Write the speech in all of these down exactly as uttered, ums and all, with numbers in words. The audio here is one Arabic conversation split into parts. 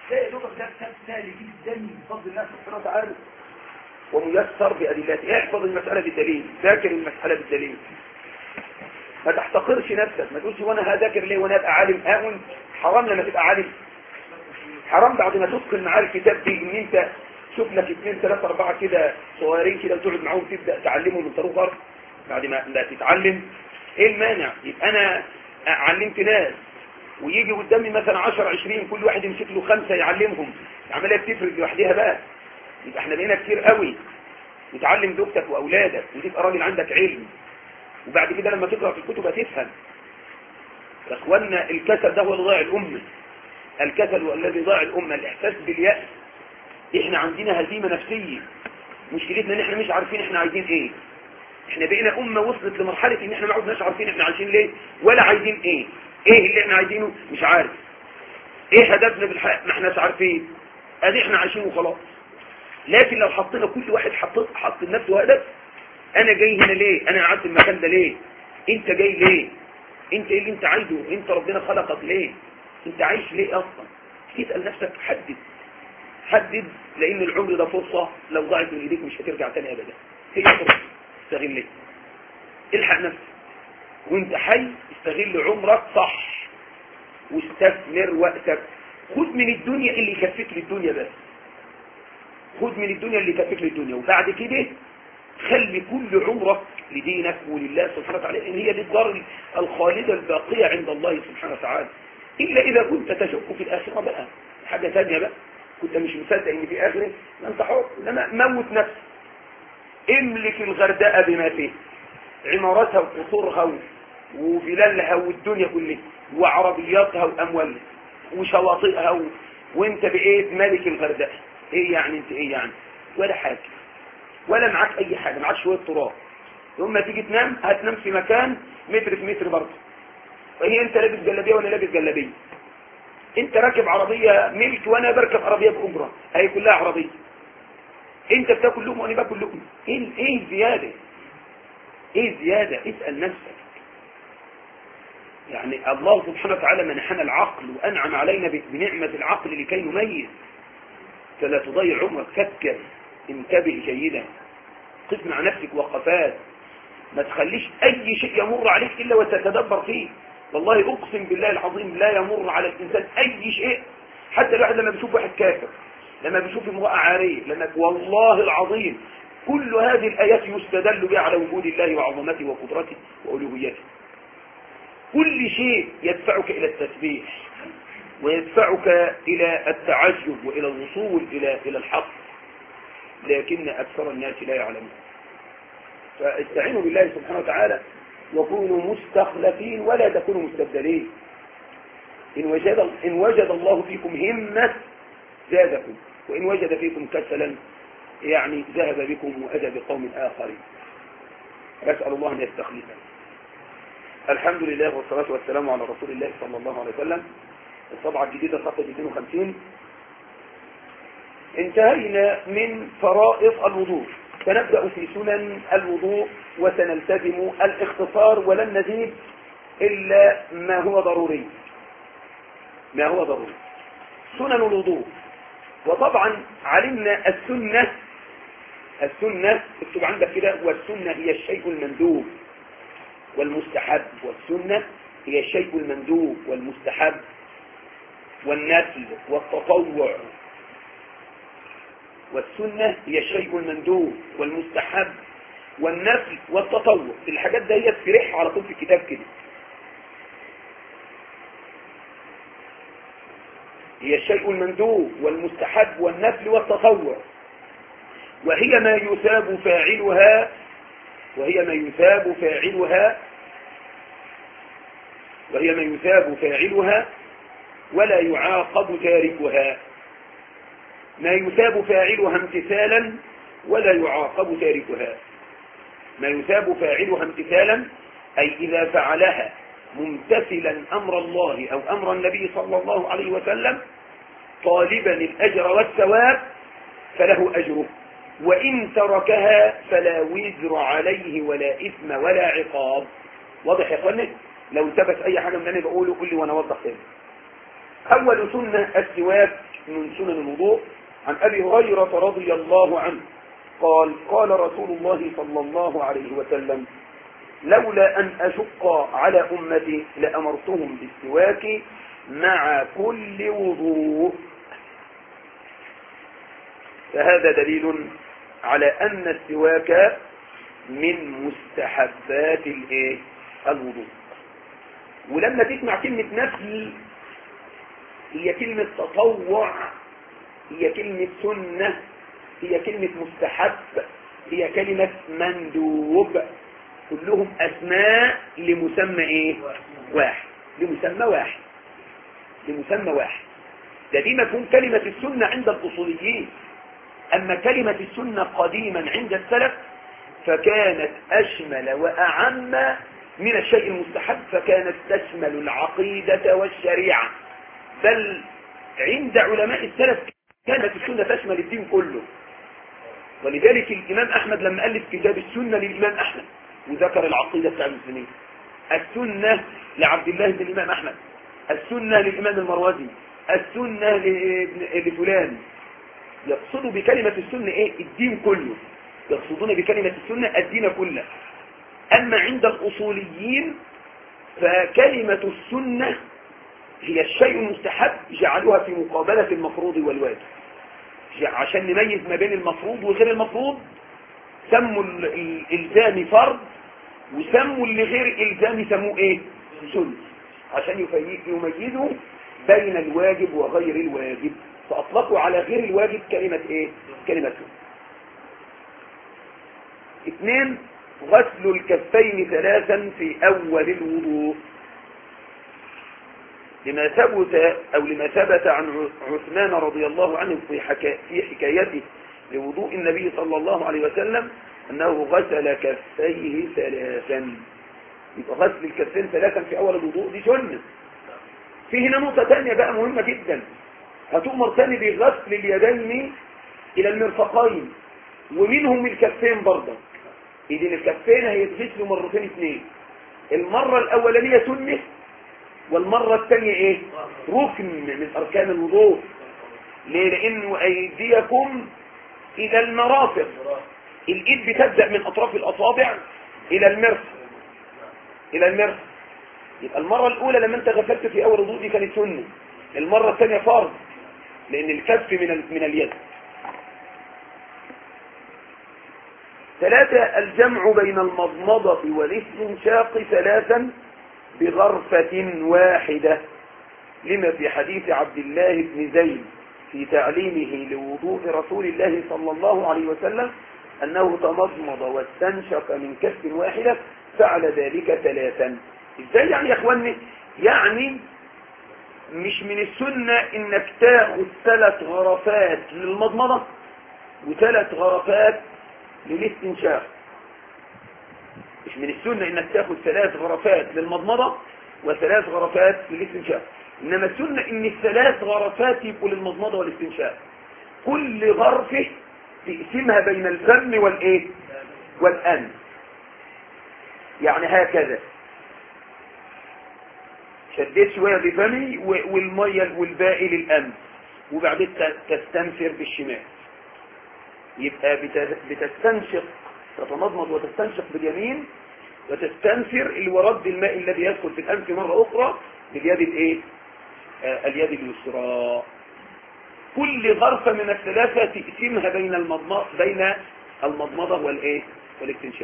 ده يا دوبك ده كتاب سهل جدا بفضل الله سبحانه وتعالى وميسر بأدلته. احفظ المسألة بالدليل، ذاكر المسألة بالدليل، ما تحتقرش نفسك، ما تقولش وانا هذاكر ليه وانا ابقى عالم. اه حرام لما تبقى عالم، حرام بعد ما تدخل معاه الكتاب دي ان انت شوف لك اثنين ثلاثة اربعة كده صغيرين كده وتقعد معاهم تبدأ تعلمهم من طريق غرب. بعد ما لا تتعلم ايه المانع؟ يبقى انا علمت ناس ويجي قدامي مثلا عشر عشرين كل واحد يمسك له خمسة يعلمهم، العملية بتفرق لوحدها بقى. يبقى احنا بقينا كتير قوي، وتعلم زوجتك واولادك وتبقى راجل عندك علم، وبعد كده لما تقرأ في الكتب هتفهم. يا اخوانا الكسل ده هو اللي ضاع الامة، الكسل هو الذي ضاع الامة، الاحساس باليأس. احنا عندنا هزيمة نفسية، مشكلتنا ان احنا مش عارفين احنا عايزين ايه. احنا بقينا امة وصلت لمرحلة ان احنا ما عدناش عارفين احنا عايزين ليه ولا عايزين ايه. ايه اللي احنا عايزينه مش عارف، ايه هدفنا بالحياة ما احناش عارفين، ادي احنا عايشين وخلاص. لكن لو حطينا كل واحد حط حط لنفسه هدف، انا جاي هنا ليه، انا قعدت المكان ده ليه، انت جاي ليه، انت ايه اللي انت عايزه، انت ربنا خلقك ليه، انت عايش ليه اصلا. تسأل نفسك، حدد حدد، لان العمر ده فرصة لو ضاعت من ايديك مش هترجع تاني ابدا. هي فرصة استغلها، الحق نفسك وانت حي، استغل عمرك صح واستثمر وقتك. خد من الدنيا اللي يكفيك للدنيا بس، خد من الدنيا اللي يكفيك للدنيا، وبعد كده خلي كل عمرك لدينك ولله سبحانه وتعالى، ان هي دي الدار الخالدة الباقية عند الله سبحانه وتعالى. الا اذا كنت تشك في الاخرة بقى حاجة ثانية بقى، كنت مش مصدق ان في اخرة، انت حر. انما موت نفسك، املك الغردقة بما فيه، عماراتها وقصورها وفلالها والدنيا كلها وعربياتها واموالها وشواطئها و... وانت بقيت ملك الغردقة. ايه يعني انت ايه يعني؟ ولا حاجة، ولا معاك اي حاجة، معاك شوية تراب. ثم تيجي تنام هتنام في مكان متر في متر برضه، وهي انت لابس جلابيه ولا لابس جلابيه، انت راكب عربية ملك وانا بركب عربية بأجرة، هي كلها عربية. انت بتاكل لقمة وانا باكل لقمة، ايه ايه الزيادة؟ ايه الزيادة؟ اسأل نفسك. يعني الله سبحانه وتعالى منحنا العقل وانعم علينا بنعمة العقل لكي نميز، فلا تضيع عمرك، فكر، انتبه جيدا، قف مع نفسك وقفات، ما تخليش اي شيء يمر عليك الا وتتدبر فيه. والله اقسم بالله العظيم لا يمر على الانسان اي شيء، حتى الواحد لما بيشوف واحد كافر، لما بيشوف امرأة عارية، لما والله العظيم كل هذه الايات يستدل بها على وجود الله وعظمته وقدرته والوهيته. كل شيء يدفعك الى التسبيح ويدفعك الى التعجب والى الوصول الى الى الحق، لكن اكثر الناس لا يعلمون. فاستعينوا بالله سبحانه وتعالى وكونوا مستخلفين ولا تكونوا مستبدلين. إن وجد, إن وجد الله فيكم همة زادكم، وإن وجد فيكم كسلا يعني ذهب بكم وأتى بقوم آخرين. أسأل الله أن يستخلفنا. الحمد لله والصلاة والسلام على رسول الله صلى الله عليه وسلم. الطبعة الجديدة صفحة مئتين وخمسين. انتهينا من فرائض الوضوء، سنبدأ في سنن الوضوء وسنلتزم الاختصار ولن نزيد إلا ما هو ضروري. ما هو ضروري سنن الوضوء. وطبعا علمنا السنة، السنة اكتب عندك كده، والسنة هي الشيء المندوب والمستحب، والسنة هي الشيء المندوب والمستحب والنفل والتطوع. والسنة هي الشيء المندوب والمستحب والنفل والتطوع. الحاجات دي هي تفرحها على طول في الكتاب كده، هي الشيء المندوب والمستحب والنفل والتطوع، وهي ما يثاب فاعلها وهي ما يثاب فاعلها وهي ما يثاب فاعلها ولا يعاقب تاركها. ما يثاب فاعلها امتثالا ولا يعاقب تاركها. ما يثاب فاعلها امتثالا أي إذا فعلها ممتثلا أمر الله أو أمر النبي صلى الله عليه وسلم طالبا الأجر والثواب فله أجره، وإن تركها فلا وزر عليه ولا إثم ولا عقاب. واضح يا اخواني؟ لو انتبت أي حاجة من أنا بقوله قل لي وأنا أوضح تاني. أول سنة السواك من سنن الوضوء عن أبي هريرة رضي الله عنه قال قال رسول الله صلى الله عليه وسلم لولا أن أشق على أمتي لأمرتهم بالسواك مع كل وضوء. فهذا دليل على أن السواك من مستحبات الايه الوضوء. ولما تسمع كلمة نفل هي كلمة تطوع، هي كلمة سنة، هي كلمة مستحب، هي كلمة مندوب، كلهم أسماء لمسمى ايه واحد، لمسمى واحد لمسمى واحد. ده دي مفهوم كلمة السنة عند الأصوليين. أما كلمة السنة قديما عند السلف فكانت أشمل وأعم من الشيء المستحب، فكانت تشمل العقيدة والشريعة، بل عند علماء السلف كانت السنة تشمل الدين كله. ولذلك الإمام أحمد لما ألف كتاب السنة للإمام أحمد وذكر العقيدة بتاع المسلمين، السنة لعبد الله بن الإمام أحمد، السنة للإمام المروزي، السنة لفلان، يقصدوا بكلمة السنة إيه؟ الدين كله، يقصدون بكلمة السنة الدين كله. أما عند الأصوليين فكلمة السنة هي الشيء المستحب جعلوها في مقابلة المفروض والواجب، عشان نميز ما بين المفروض وغير المفروض. سموا الإلزام فرض، وسموا اللي غير إلزام سموه إيه؟ سنة، عشان يميزوا بين الواجب وغير الواجب، فأطلقوا على غير الواجب كلمة إيه؟ كلمة سنة. اثنين، غسل الكفين ثلاثا في أول الوضوء، لما ثبت أو لما ثبت عن عثمان رضي الله عنه في, حكا في حكايته لوضوء النبي صلى الله عليه وسلم أنه غسل كفيه ثلاثا. يبقى غسل الكفين ثلاثا في أول الوضوء دي سنة. في هنا نقطة ثانية بقى مهمة جدا، هتؤمر ثاني بغسل اليدين إلى المرفقين ومنهم الكفين برضه. إذن الكفين هيتغسلوا مرتين اثنين، المرة الأولانية سنة والمرة الثانية ايه؟ ركن من أركان الوضوء. ليه؟ لأن أيديكم إلى المرافق، الإيد بتبدأ من أطراف الأصابع إلى المرفق إلى المرفق. يبقى المرة الأولى لما أنت غسلت في أول وضوء دي كانت سنة، المرة الثانية فرض لأن الكف من من اليد. ثلاثة، الجمع بين المضمضة والاستنشاق ثلاثا بغرفة واحدة، لما في حديث عبد الله بن زيد في تعليمه لوضوء رسول الله صلى الله عليه وسلم أنه تمضمض واستنشق من كف واحدة فعل ذلك ثلاثا. ازاي يعني يا اخواني؟ يعني مش من السنة انك تاخد ثلاث غرفات للمضمضة وثلاث غرفات للاستنشاق. مش من السنة انك تاخد ثلاث غرفات للمضمضة وثلاث غرفات للاستنشاق، انما السنة ان الثلاث غرفات يبقوا للمضمضة والاستنشاق، كل غرفة تقسمها بين الفم والايه والأنف. يعني هكذا شديت شوية بفمي والمية والباقي للأنف، وبعدين تستنفر بالشمال. يبقى بتستنشق، تتمضمض وتستنشق باليمين، وتستنفر الورد الماء الذي يدخل في الأنف مرة أخرى باليد الايه؟ آه اليد اليسرى. كل غرفة من الثلاثة تقسمها بين المضمضة بين المضمضة والايه والاستنشاق.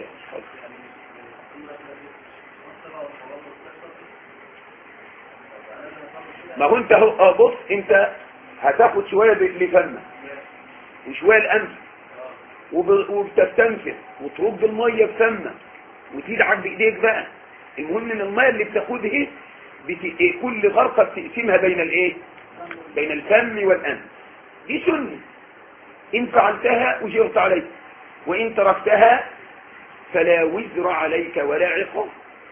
ما هو انت هو بص، انت هتاخد شوية لفمك وشوية الأنف وبتستنفر وترد المية بفمك وتدعك بإيديك بقى. المهم ان المية اللي بتاخدها بت... كل غرفة بتقسمها بين الايه بين الفم والأنف. دي سنة ان فعلتها اجرت عليك، وان تركتها فلا وزر عليك ولا عقاب.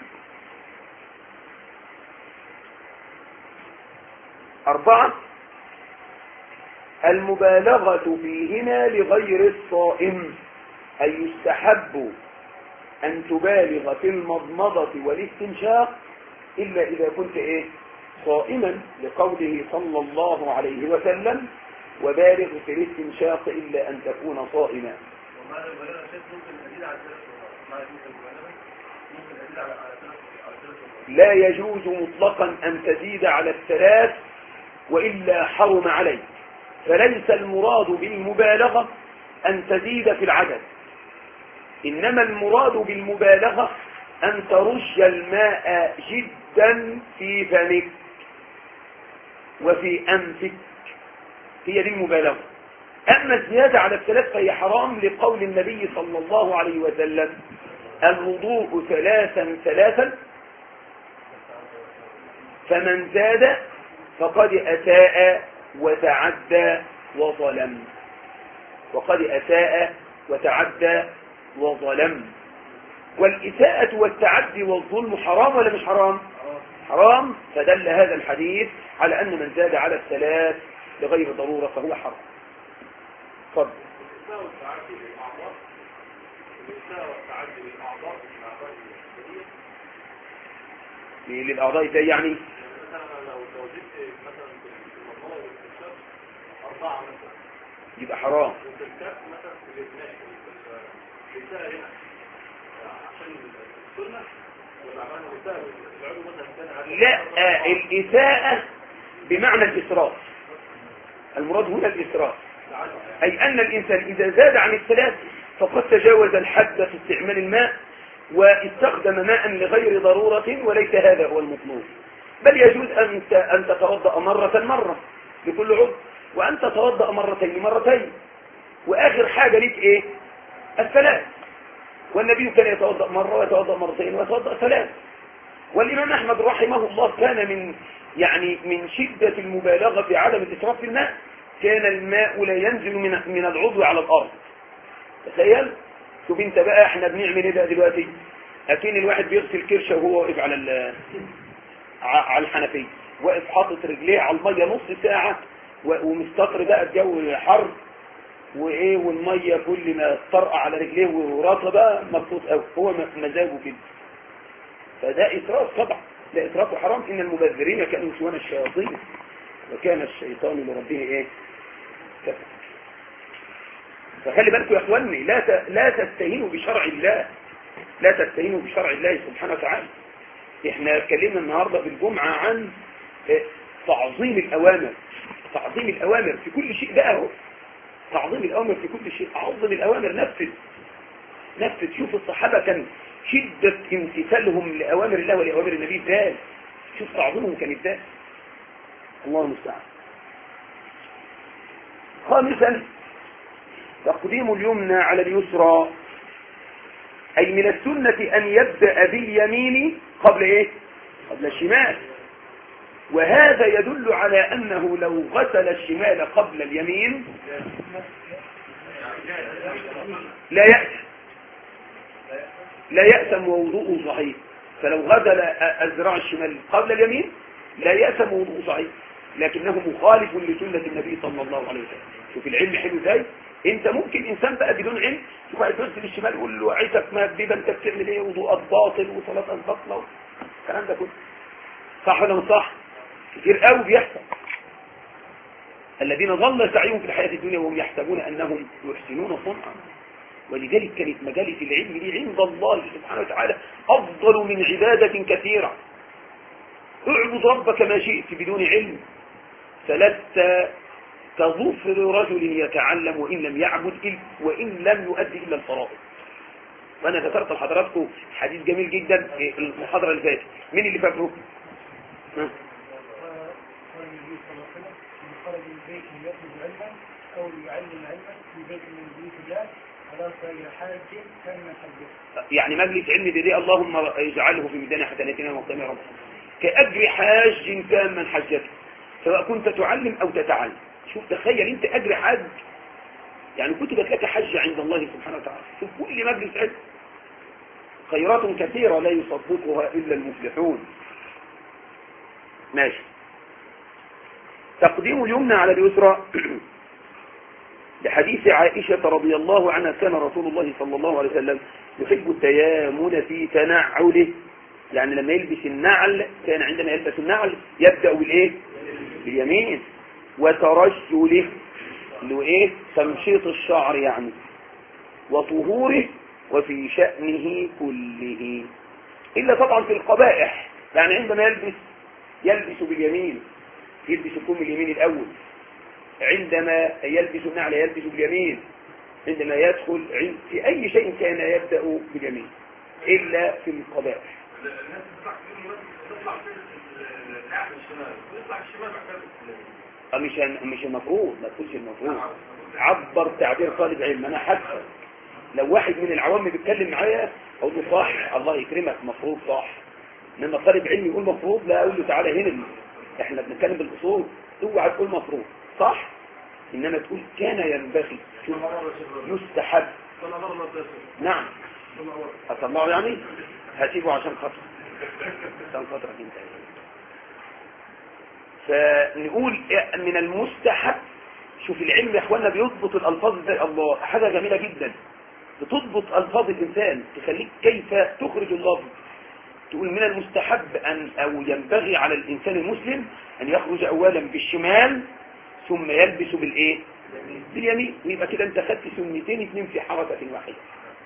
أربعة، المبالغة فيهما لغير الصائم، أي يستحب أن تبالغ في المضمضة والاستنشاق إلا إذا كنت إيه صائما لقوله صلى الله عليه وسلم وبالغ في الاستنشاق إلا أن تكون صائما. لا يجوز مطلقا أن تزيد على الثلاث وإلا حرم عليك، فليس المراد بالمبالغة أن تزيد في العدد، إنما المراد بالمبالغة أن ترش الماء جدا في فمك وفي أنفك، هي دي المبالغة. أما الزيادة على الثلاث فهي حرام لقول النبي صلى الله عليه وسلم الوضوء ثلاثا ثلاثا فمن زاد فقد أساء وتعدى وظلم، وقد أساء وتعدى وظلم. والإساءة والتعدي والظلم حرام ولا مش حرام؟ حرام. فدل هذا الحديث على أن من زاد على الثلاث لغير ضرورة فهو حرام. فضل. للأعضاء ازاي يعني؟ يبقى حرام. لا، الإساءة بمعنى الإسراف، المراد هنا الإسراف، أي أن الإنسان إذا زاد عن الثلاث فقد تجاوز الحد في استعمال الماء واستخدم ماء لغير ضرورة، وليس هذا هو المطلوب. بل يجوز أن تتوضأ مرة مرة لكل عضو، وأن تتوضأ مرتين مرتين، وآخر حاجة ليك إيه؟ الثلاث. والنبي كان يتوضأ مرة ويتوضأ مرتين ويتوضأ ثلاث. والإمام أحمد رحمه الله كان من يعني من شدة المبالغة في عدم الإسراف في الماء، كان الماء لا ينزل من من العضو على الأرض. تخيل. شوف انت بقى، احنا بنعمل ايه بقى دلوقتي؟ اكين الواحد بيغسل كرشه وهو واقف على على الحنفيه، واقف حاطط رجليه على الميه نص ساعه، ومستقر بقى الجو حر وايه، والميه كل ما تطرقع على رجليه وراسه بقى مبسوط قوي، هو مزاجه كده. فده اسراف طبعا، ده اسراف حرام. ان المبذرين كانوا يسوون الشياطين وكان الشيطان لربه ايه؟ كفر. فخلي بالكم يا اخواني، لا ت... لا تستهينوا بشرع الله، لا تستهينوا بشرع الله سبحانه وتعالى. احنا اتكلمنا النهارده في الجمعه عن تعظيم الاوامر، تعظيم الاوامر في كل شيء بقى، هو تعظيم الاوامر في كل شيء. اعظم الاوامر نفذ نفذ. شوف الصحابه كان شده امتثالهم لاوامر الله ولاوامر النبي ازاي، شوف تعظيمهم كان ازاي. الله المستعان. خامسا تقديم اليمنى على اليسرى، أي من السنة أن يبدأ باليمين قبل إيه؟ قبل الشمال. وهذا يدل على أنه لو غسل الشمال قبل اليمين لا يأثم لا يأثم ووضوءه صحيح. فلو غسل الذراع الشمال قبل اليمين لا يأثم ووضوءه صحيح، لكنه مخالف لسنة النبي صلى الله عليه وسلم. شوف العلم حلو ازاي. انت ممكن انسان بقى بدون علم شوف واحد يغسل الشمال يقول له عيسك مهببه، انت بتعمل ايه؟ وضوءك باطل وصلاتك باطله الكلام ده كله. صح ولا مش صح؟ كتير قوي بيحصل. الذين ضل سعيهم في الحياه الدنيا وهم يحسبون انهم يحسنون صنعا. ولذلك كانت مجالس العلم دي عند الله سبحانه وتعالى افضل من عباده كثيره. اعبد ربك ما شئت بدون علم فلست كظفر رجل يتعلم وإن لم يعبد وإن لم يؤدي إلا الفرائض. وأنا ذكرت لحضراتكم حديث جميل جدا في المحاضرة اللي فاتت. مين اللي فاكره؟ ها؟ خرج من بيت يطلب علما أو يعلم علما في بيت من بيوت الله على خير حاج كان من حجه. يعني مجلس علم دي اللهم اجعله في ميزان حسناتنا وقنا ربنا كأجر حاج كان من حجته، سواء كنت تعلم أو تتعلم. شوف تخيل انت اجر حج، يعني كتبت لك حج عند الله سبحانه وتعالى. في كل مجلس علم خيرات كثيرة لا يصدقها إلا المفلحون. ماشي. تقديم اليمنى على اليسرى لحديث عائشة رضي الله عنها كان رسول الله صلى الله عليه وسلم يحب التيامن في تنعله، يعني لما يلبس النعل كان عندما يلبس النعل يبدأ بالإيه؟ باليمين. وترجله اللي هو إيه؟ تمشيط الشعر يعني، وطهوره، وفي شأنه كله، إلا طبعا في القبائح. يعني عندما يلبس يلبس باليمين، يلبس الكم اليمين الأول. عندما يلبس النعل يلبس باليمين. عندما يدخل في أي شيء كان يبدأ باليمين إلا في القبائح. مش مش المفروض، ما تقولش المفروض. عبر تعبير طالب علم. أنا حاسس لو واحد من العوام بيتكلم معايا أقول له صح، الله يكرمك، مفروض صح. إنما طالب علم يقول مفروض، لا أقول له تعالى هنا، إحنا بنتكلم بالأصول، اوعى تقول مفروض صح، إنما تقول كان ينبغي، يستحب. نعم أطلعه يعني، هسيبه عشان خاطر عشان خاطرك انت. فنقول من المستحب. شوف العلم يا اخوانا بيضبط الالفاظ زي الله، حاجه جميله جدا، بتضبط الفاظ الانسان، تخليك كيف تخرج اللفظ. تقول من المستحب ان او ينبغي على الانسان المسلم ان يخرج اولا بالشمال ثم يلبس بالايه؟ باليمين. ويبقى كده انت خدت سنتين اثنين في حركه واحده.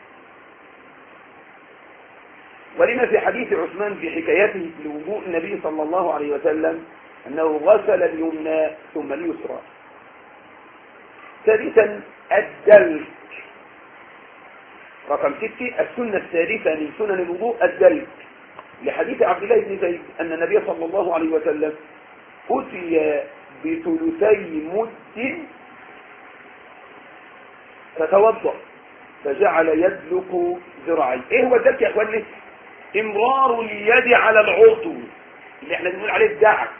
ولما في حديث عثمان في حكايته لوضوء النبي صلى الله عليه وسلم أنه غسل اليمنى ثم اليسرى. ثالثا الدلك. رقم ستة السنة الثالثة من سنن الوضوء الدلك، لحديث عبد الله بن زيد أن النبي صلى الله عليه وسلم أتي بثلثي مد فتوضأ فجعل يدلك ذراعيه. ايه هو الدلك يا اخواني؟ امرار اليد على العضو اللي احنا بنقول عليه الدعك،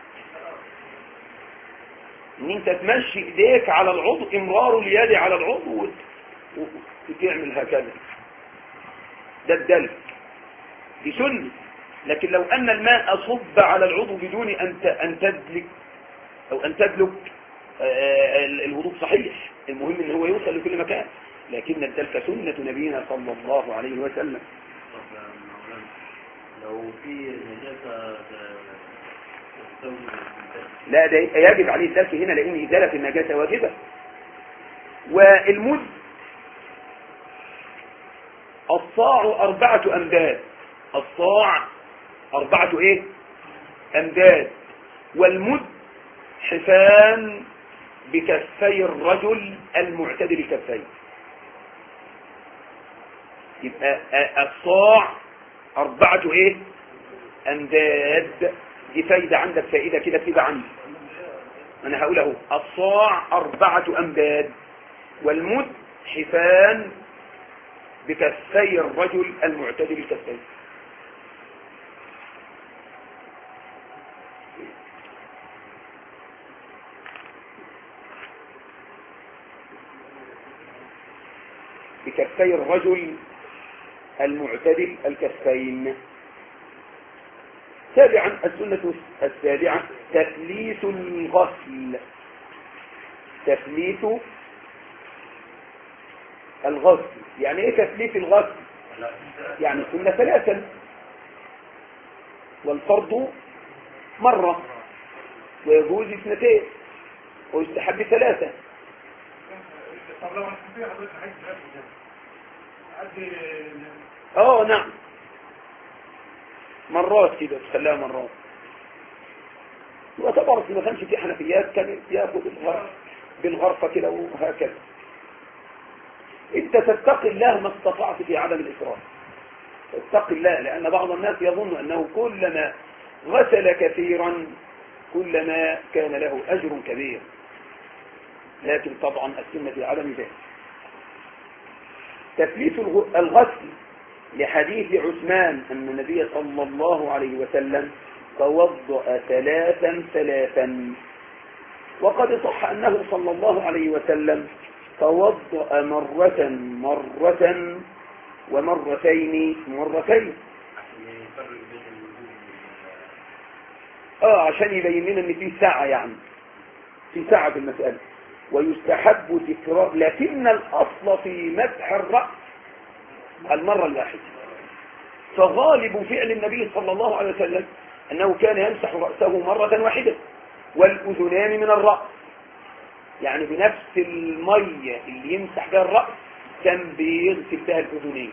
ان انت تمشي ايديك على العضو، امرار اليد على العضو وتعمل هكذا، ده الدلك، دي سنة. لكن لو ان الماء صب على العضو بدون ان ان تدلك او ان تدلك الوضوء صحيح، المهم ان هو يوصل لكل مكان. لكن الدلك سنة نبينا صلى الله عليه وسلم. لو في نجاسة لا، ده يجب عليه الدلك هنا، لان ازالة النجاسة واجبة. والمد الصاع أربعة أمداد، الصاع أربعة إيه؟ أمداد. والمد حفان بكفي الرجل المعتدل الكفين. يبقى الصاع أربعة إيه؟ أمداد. دي فايدة عندك، فائدة كده كده عندي، أنا هقوله. الصاع أربعة أمداد، والمد حفان بكفي الرجل المعتدل الكفين. بكفي الرجل المعتدل الكفين. سابعا السنة السابعة تثليث الغسل. تثليث الغسل يعني ايه تثليث الغسل؟ يعني السنة ثلاثا والفرض مرة، ويجوز اثنتين ويستحب ثلاثة. اه نعم، مرات كده تخليها مرات. وطبعا ما كانش في حنفيات كان ياخد الغرفة بالغرفة كده وهكذا. انت تتقي الله ما استطعت في عدم الإسراف، تتقي الله، لأن بعض الناس يظن أنه كلما غسل كثيرا كلما كان له أجر كبير، لكن طبعا السنة في عدم ذلك. تثليث الغسل لحديث عثمان أن النبي صلى الله عليه وسلم توضأ ثلاثا ثلاثا، وقد صح أنه صلى الله عليه وسلم توضأ مرة مرة ومرتين مرتين. اه عشان يبين لنا ان في ساعة، يعني في ساعة في المسألة. ويستحب تكرار، لكن الأصل في مسح الرأس المرة الواحدة. فغالب فعل النبي صلى الله عليه وسلم أنه كان يمسح رأسه مرة واحدة والأذنان من الرأس، يعني بنفس المية اللي يمسح بها الرأس كان بيغسل بها الأذنين.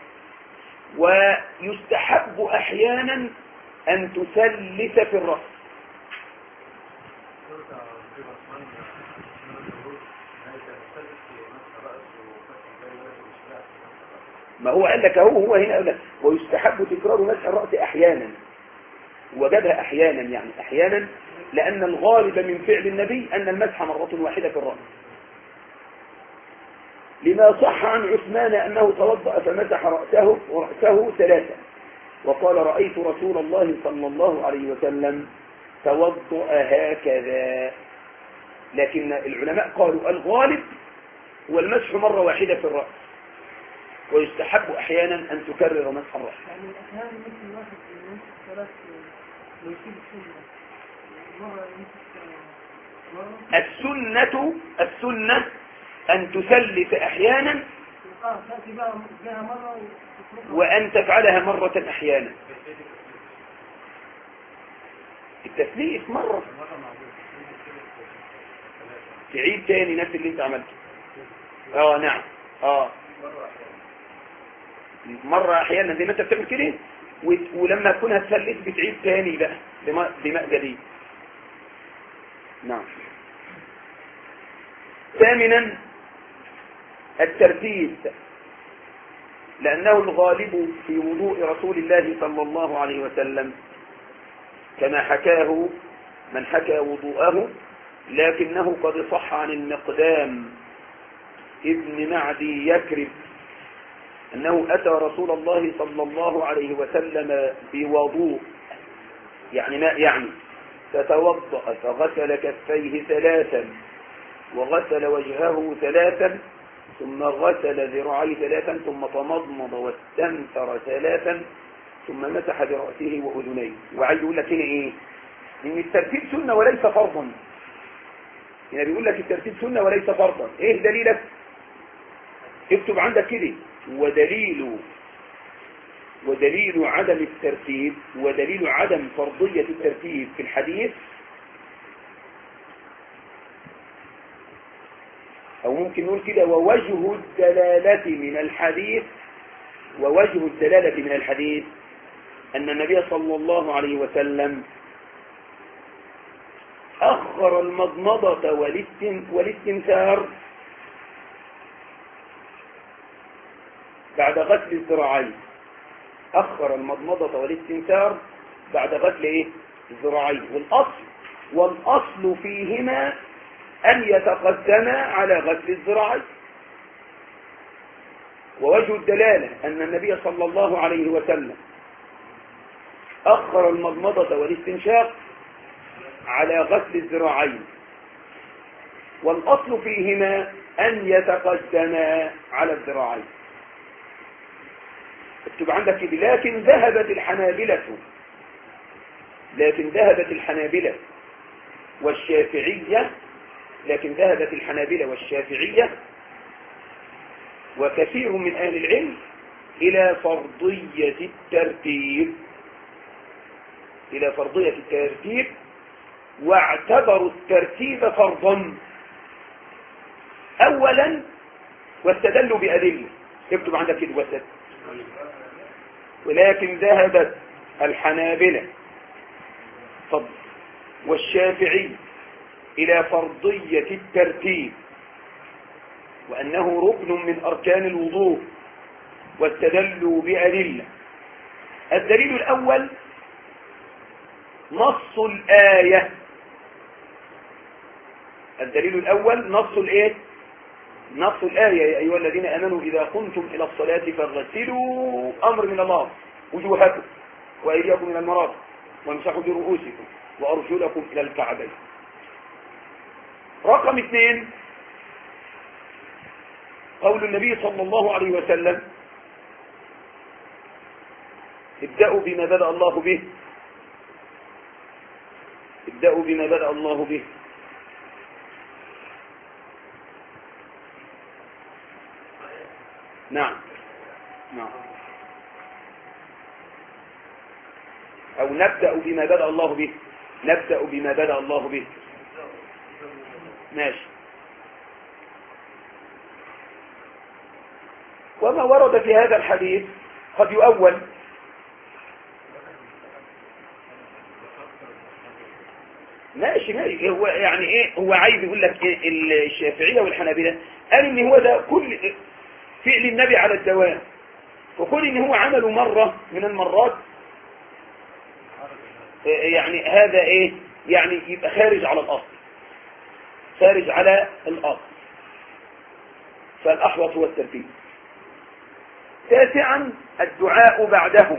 ويستحب أحيانا أن تثلث في الرأس. ما هو قال لك اهو، هو هنا قال لك ويستحب تكرار مسح الرأس أحيانا، وجدها أحيانا يعني أحيانا، لأن الغالب من فعل النبي أن المسح مرة واحدة في الرأس، لما صح عن عثمان أنه توضأ فمسح رأسه ورأسه ثلاثة، وقال رأيت رسول الله صلى الله عليه وسلم توضأ هكذا. لكن العلماء قالوا الغالب هو المسح مرة واحدة في الرأس، ويستحب أحيانا أن تكرر مسح الرأس. يعني أحيانا مثل واحد يمسك ثلاث ويسيب السنة مرة يمسك مرة. السنة السنة أن تثلث أحيانا اه تأتي بقى بها مرة وأن تفعلها مرة أحيانا. التثليث مرة تعيد تاني نفس اللي انت عملته. اه نعم اه مرة أحيانا زي ما انت بتعمل كده، ولما تكون هتثلث بتعيد تاني بقى بماء, بماء جديد. نعم. ثامنا الترتيب، لأنه الغالب في وضوء رسول الله صلى الله عليه وسلم كما حكاه من حكى وضوءه، لكنه قد صح عن المقدام ابن معدي يكرب أنه أتى رسول الله صلى الله عليه وسلم بوضوء يعني ماء يعني، فتوضأ فغسل كفيه ثلاثا وغسل وجهه ثلاثا ثم غسل ذراعيه ثلاثا ثم تمضمض واستنثر ثلاثا ثم مسح برأسه وأذنيه. وعايز يقول لك هنا ايه؟ ان الترتيب سنة وليس فرضا. هنا بيقول لك الترتيب سنة وليس فرضا. ايه دليلك؟ اكتب عندك كده ودليل ودليل عدم الترتيب ودليل عدم فرضية الترتيب في الحديث، أو ممكن نقول كده ووجه الدلالة من الحديث ووجه الدلالة من الحديث أن النبي صلى الله عليه وسلم أخر المضمضة والاستنثار بعد غسل الذراعين. أخر المضمضة والاستنثار بعد غسل إيه؟ الذراعين. والأصل والأصل فيهما أن يتقدم على غسل الذراعين. ووجه الدلالة أن النبي صلى الله عليه وسلم أخر المضمضة والاستنشاق على غسل الذراعين، والأصل فيهما أن يتقدم على الذراعين. اكتب عندك كده. لكن ذهبت الحنابلة لكن ذهبت الحنابلة والشافعية لكن ذهبت الحنابلة والشافعية وكثير من أهل العلم إلى فرضية الترتيب إلى فرضية الترتيب واعتبروا الترتيب فرضا أولا واستدلوا بأدلة. اكتب عندك كده وسط. ولكن ذهبت الحنابلة والشافعي إلى فرضية الترتيب وأنه ركن من أركان الوضوء واستدلوا بأدلة. الدليل الأول نص الآية. الدليل الأول نص الإيه؟ نص الآية يا أيها الذين آمنوا إذا قمتم إلى الصلاة فاغسلوا أمر من الله وجوهكم وأيديكم من المرافق وامسحوا برؤوسكم وأرجلكم إلى الكعبين. رقم اثنين قول النبي صلى الله عليه وسلم ابدأوا بما بدأ الله به ابدأوا بما بدأ الله به. نعم نعم أو نبدأ بما بدأ الله به، نبدأ بما بدأ الله به. ماشي. وما ورد في هذا الحديث قد يؤول. ماشي ماشي هو يعني ايه، هو عايز يقول لك إيه؟ الشافعية والحنابلة قال ان هو ده كل فعل النبي على الدوام، وكل ان هو عمله مرة من المرات يعني هذا ايه، يعني يبقى خارج على الاصل، خارج على الاصل، فالاحوط هو الترتيب. تاسعا الدعاء بعده.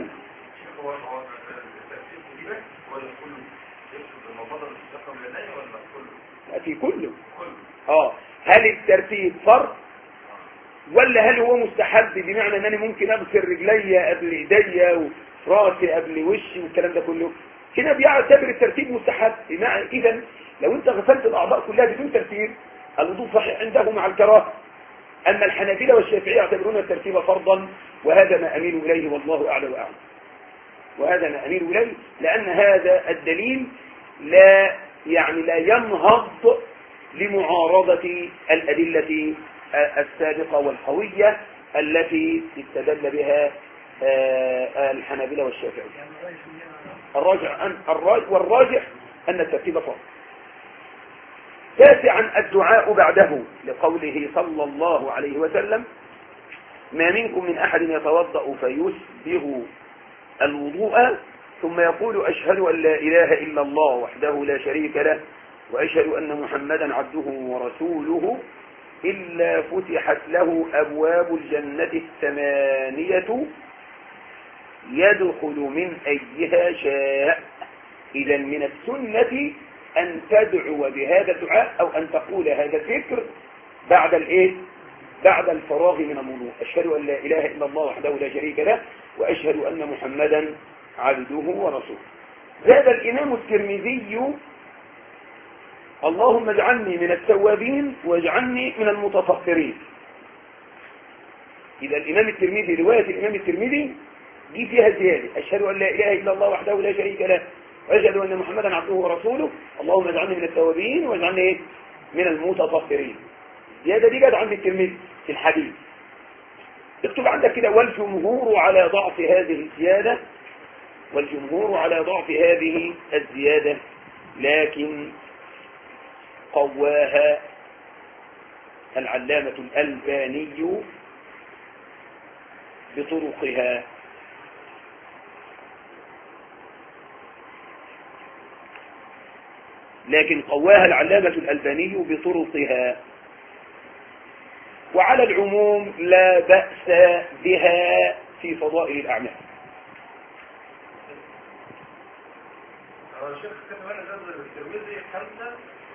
في كله. اه هل الترتيب فرض ولا هل هو مستحب، بمعنى انني ممكن اغسل رجلي قبل ايديا وراسي قبل وشي والكلام ده كله؟ هنا بيعتبر الترتيب مستحب. بمعنى اذا لو انت غسلت الاعضاء كلها بدون ترتيب الوضوء صحيح عنده مع الكراهه. اما الحنابلة والشافعية يعتبرون الترتيب فرضا، وهذا ما اميل اليه والله اعلى واعلم. وهذا ما اميل اليه لان هذا الدليل لا يعني لا ينهض لمعارضة الأدلة السابقة والقوية التي استدل بها الحنابلة والشافعية. الراجح أن الراجح والراجح أن الترتيب فرض. تاسعا الدعاء بعده، لقوله صلى الله عليه وسلم: ما منكم من أحد يتوضأ فيسبغ الوضوء ثم يقول أشهد أن لا إله إلا الله وحده لا شريك له وأشهد أن محمدا عبده ورسوله إلا فتحت له أبواب الجنة الثمانية يدخل من أيها شاء. إذا من السنة أن تدعو بهذا الدعاء أو أن تقول هذا الذكر بعد الإيه؟ بعد الفراغ من الوضوء: أشهد أن لا إله إلا الله وحده لا شريك له وأشهد أن محمدا عبده ورسوله. زاد الإمام الترمذي: اللهم اجعلني من التوابين واجعلني من المتطهرين. إذا الإمام الترمذي رواية الإمام الترمذي دي فيها زيادة: أشهد أن لا إله إلا الله وحده لا شريك له وأشهد أن محمدا عبده ورسوله اللهم اجعلني من التوابين واجعلني من المتطهرين. زيادة دي جت عند الترمذي في الحديث. اكتب عندك كده: والجمهور على ضعف هذه الزيادة، والجمهور على ضعف هذه الزيادة، لكن قواها العلامة الألباني بطرقها. لكن قواها العلامة الألباني بطرقها. وعلى العموم لا بأس بها في فضائل الأعمال. الشيخ كتب هنا جزء الترمذي خمسة.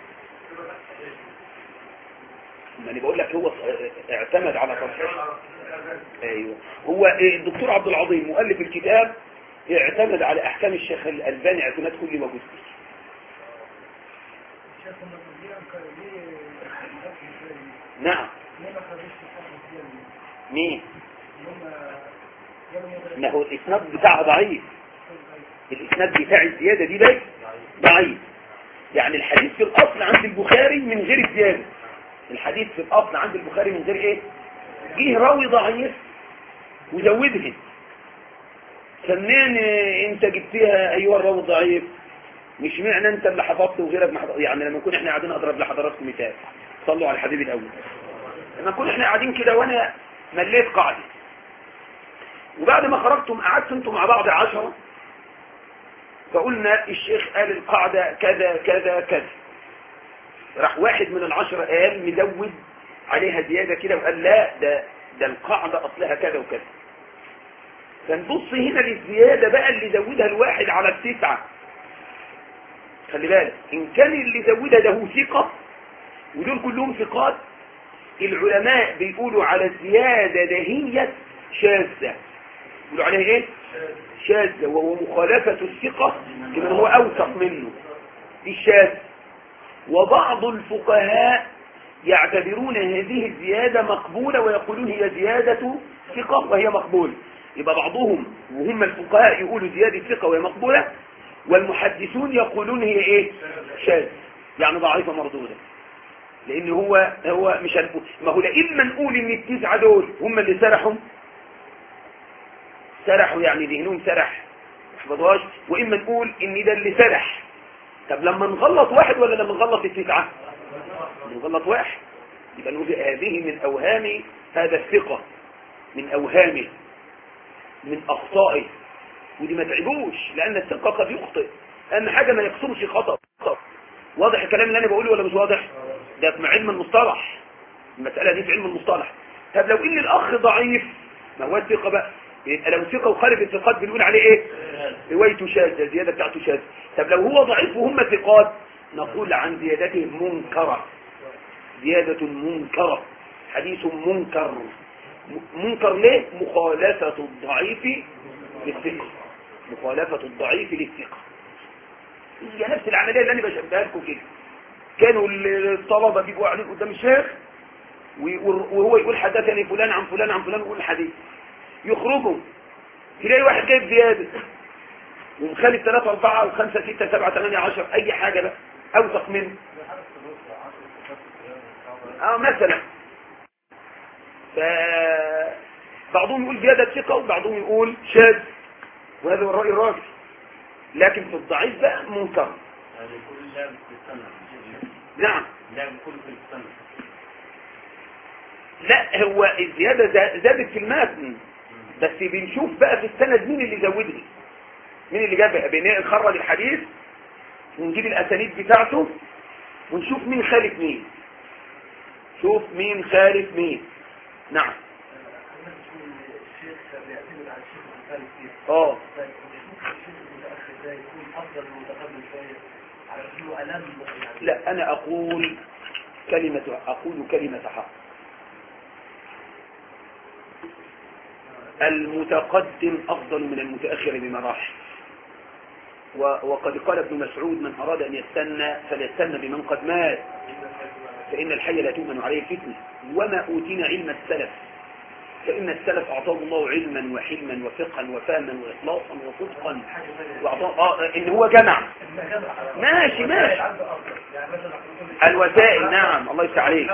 يعني بقول لك هو اعتمد على تصحيح. ايوه هو الدكتور عبد العظيم مؤلف الكتاب اعتمد على احكام الشيخ الألباني اعتماد كل ما جزء. نعم. مين؟ ما هو الاسناد بتاعها ضعيف. الاسناد بتاع الزيادة دي ده ضعيف. يعني الحديث في الاصل عند البخاري من غير الزيادة. الحديث في الاصل عند البخاري من غير ايه؟ جه راوي ضعيف وزودها. فمنين انت جبتها ايها الراوي الضعيف؟ مش معنى انت اللي حفظت وغيرك ما حفظ. يعني لما نكون احنا قاعدين اضرب لحضراتكم مثال، صلوا على الحبيب الاول. لما نكون احنا قاعدين كده وانا مليت قاعده، وبعد ما خرجتم قعدتوا انتم مع بعض عشرة، فقلنا الشيخ قال القاعده كذا كذا كذا، راح واحد من العشرة قال مزود عليها زياده كده وقال لا ده ده القاعده اصلها كذا وكذا. فنبص هنا للزياده بقى اللي زودها الواحد على التسعه. خلي بالك ان كان اللي زودها ده هو ثقه ودول كلهم ثقات، العلماء بيقولوا على الزياده دهيت شاذه. بيقولوا عليها ايه؟ شاذه، وهو مخالفه الثقه لمن هو اوثق منه، دي الشاذ. وبعض الفقهاء يعتبرون هذه الزياده مقبوله ويقولون هي زياده ثقه وهي مقبوله. يبقى بعضهم وهم الفقهاء يقولوا زيادة ثقة وهي مقبولة، والمحدثون يقولون هي ايه؟ شاذ، يعني ضعيفة مردودة. لان هو هو مش هنقول، ما هو لا اما نقول ان التسعة دول هم اللي سرحوا سرحوا يعني ذهنهم سرح حفظوهاش، واما نقول ان ده اللي سرح. طب لما نغلط واحد ولا لما نغلط التسعة؟ نغلط واحد، يبقى نقول هذه من اوهام هذا الثقة، من اوهامه، من اخطائه، ودي ما تعبوش، لان الثقة قد يخطئ، لان حاجة ما يقصرش خطأ. واضح الكلام اللي انا بقوله ولا مش واضح؟ ده في علم المصطلح، المسألة دي في علم المصطلح. طب لو ان الاخ ضعيف، ما هو الثقة بقى، يبقى لو ثقة وخالف الثقات بنقول عليه ايه؟ روايته شاذة، الزيادة بتاعته شاذة. طب لو هو ضعيف وهم ثقات، نقول عن زيادته منكرة، زيادة منكرة، حديث منكر. منكر ليه؟ مخالفة الضعيف للثقة، مخالفة الضعيف للثقة. هي نفس العملية اللي انا بشبهها لكم كده. كانوا الطلبة بيبقوا قاعدين قدام الشيخ وهو يقول حدثني فلان عن فلان عن فلان، ويقول الحديث، يخرجوا تلاقي واحد جايب زيادة ومخالف ثلاثة أربعة وخمسة ستة سبعة ثمانية عشر أي حاجة بقى أوثق منه. اه مثلا فبعضهم يقول زيادة ثقة وبعضهم يقول شاذ، وهذا هو الرأي الراجح. لكن في الضعيف بقى منكر. نعم. لا هو الزيادة زادت في المتن، بس بنشوف بقى في السند مين اللي زودها، مين اللي جابها، بنخرج الحديث ونجيب الأسانيد بتاعته ونشوف مين خالف مين، شوف مين خالف مين. نعم. اه لا انا اقول كلمة اقول كلمة حق. المتقدم افضل من المتأخر بمراحل، وقد قال ابن مسعود من اراد ان يستنى فليستنى بمن قد مات، فان الحي لا تؤمن عليه فتنة. وما اوتينا علم السلف، فإن السلف أعطاه الله علما وحلما وفقها وفهما وإخلاصا وصدقا وأعطاه آه إن هو جمع. ماشي ماشي الوسائل. نعم الله يفتح عليك.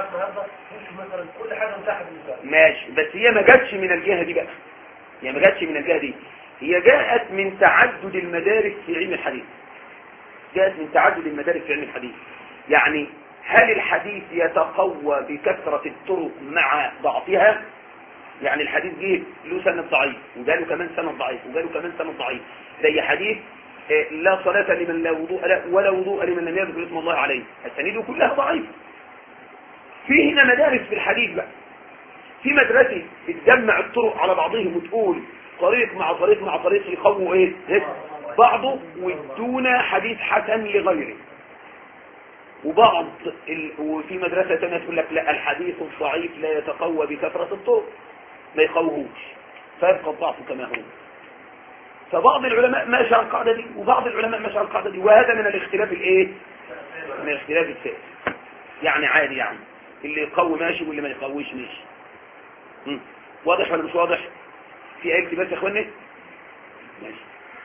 ماشي، بس هي ما جاتش من الجهة دي بقى، هي ما جاتش من الجهة دي، هي جاءت من تعدد المدارك في علم الحديث، جاءت من تعدد المدارك في علم الحديث. يعني هل الحديث يتقوى بكثرة الطرق مع ضعفها؟ يعني الحديث جه له سند ضعيف وجاله كمان سند ضعيف وجاله كمان سند ضعيف، زي حديث لا صلاة لمن لا وضوء له ولا وضوء لمن لم يذكر اسم الله عليه، السنيد كلها ضعيف. في هنا مدارس في الحديث بقى، في مدرسة بتجمع الطرق على بعضهم وتقول طريق مع طريق مع طريق يقووا ايه بعضه ويدون حديث حسن لغيره، وبعض ال... وفي مدرسة ثانية تقول لك لا الحديث الضعيف لا يتقوى بكثرة الطرق ما يقوهوش فيبقى الضعف كما هو. فبعض العلماء ماشى على القاعدة دي وبعض العلماء ماشى على القاعدة دي، وهذا من الاختلاف الايه من الاختلاف السائل. يعني عادي، يعني اللي يقوي ماشي واللي ما يقويش ماشي. م. واضح ولا مش واضح؟ في اي التباس يا اخواني؟ ماشي.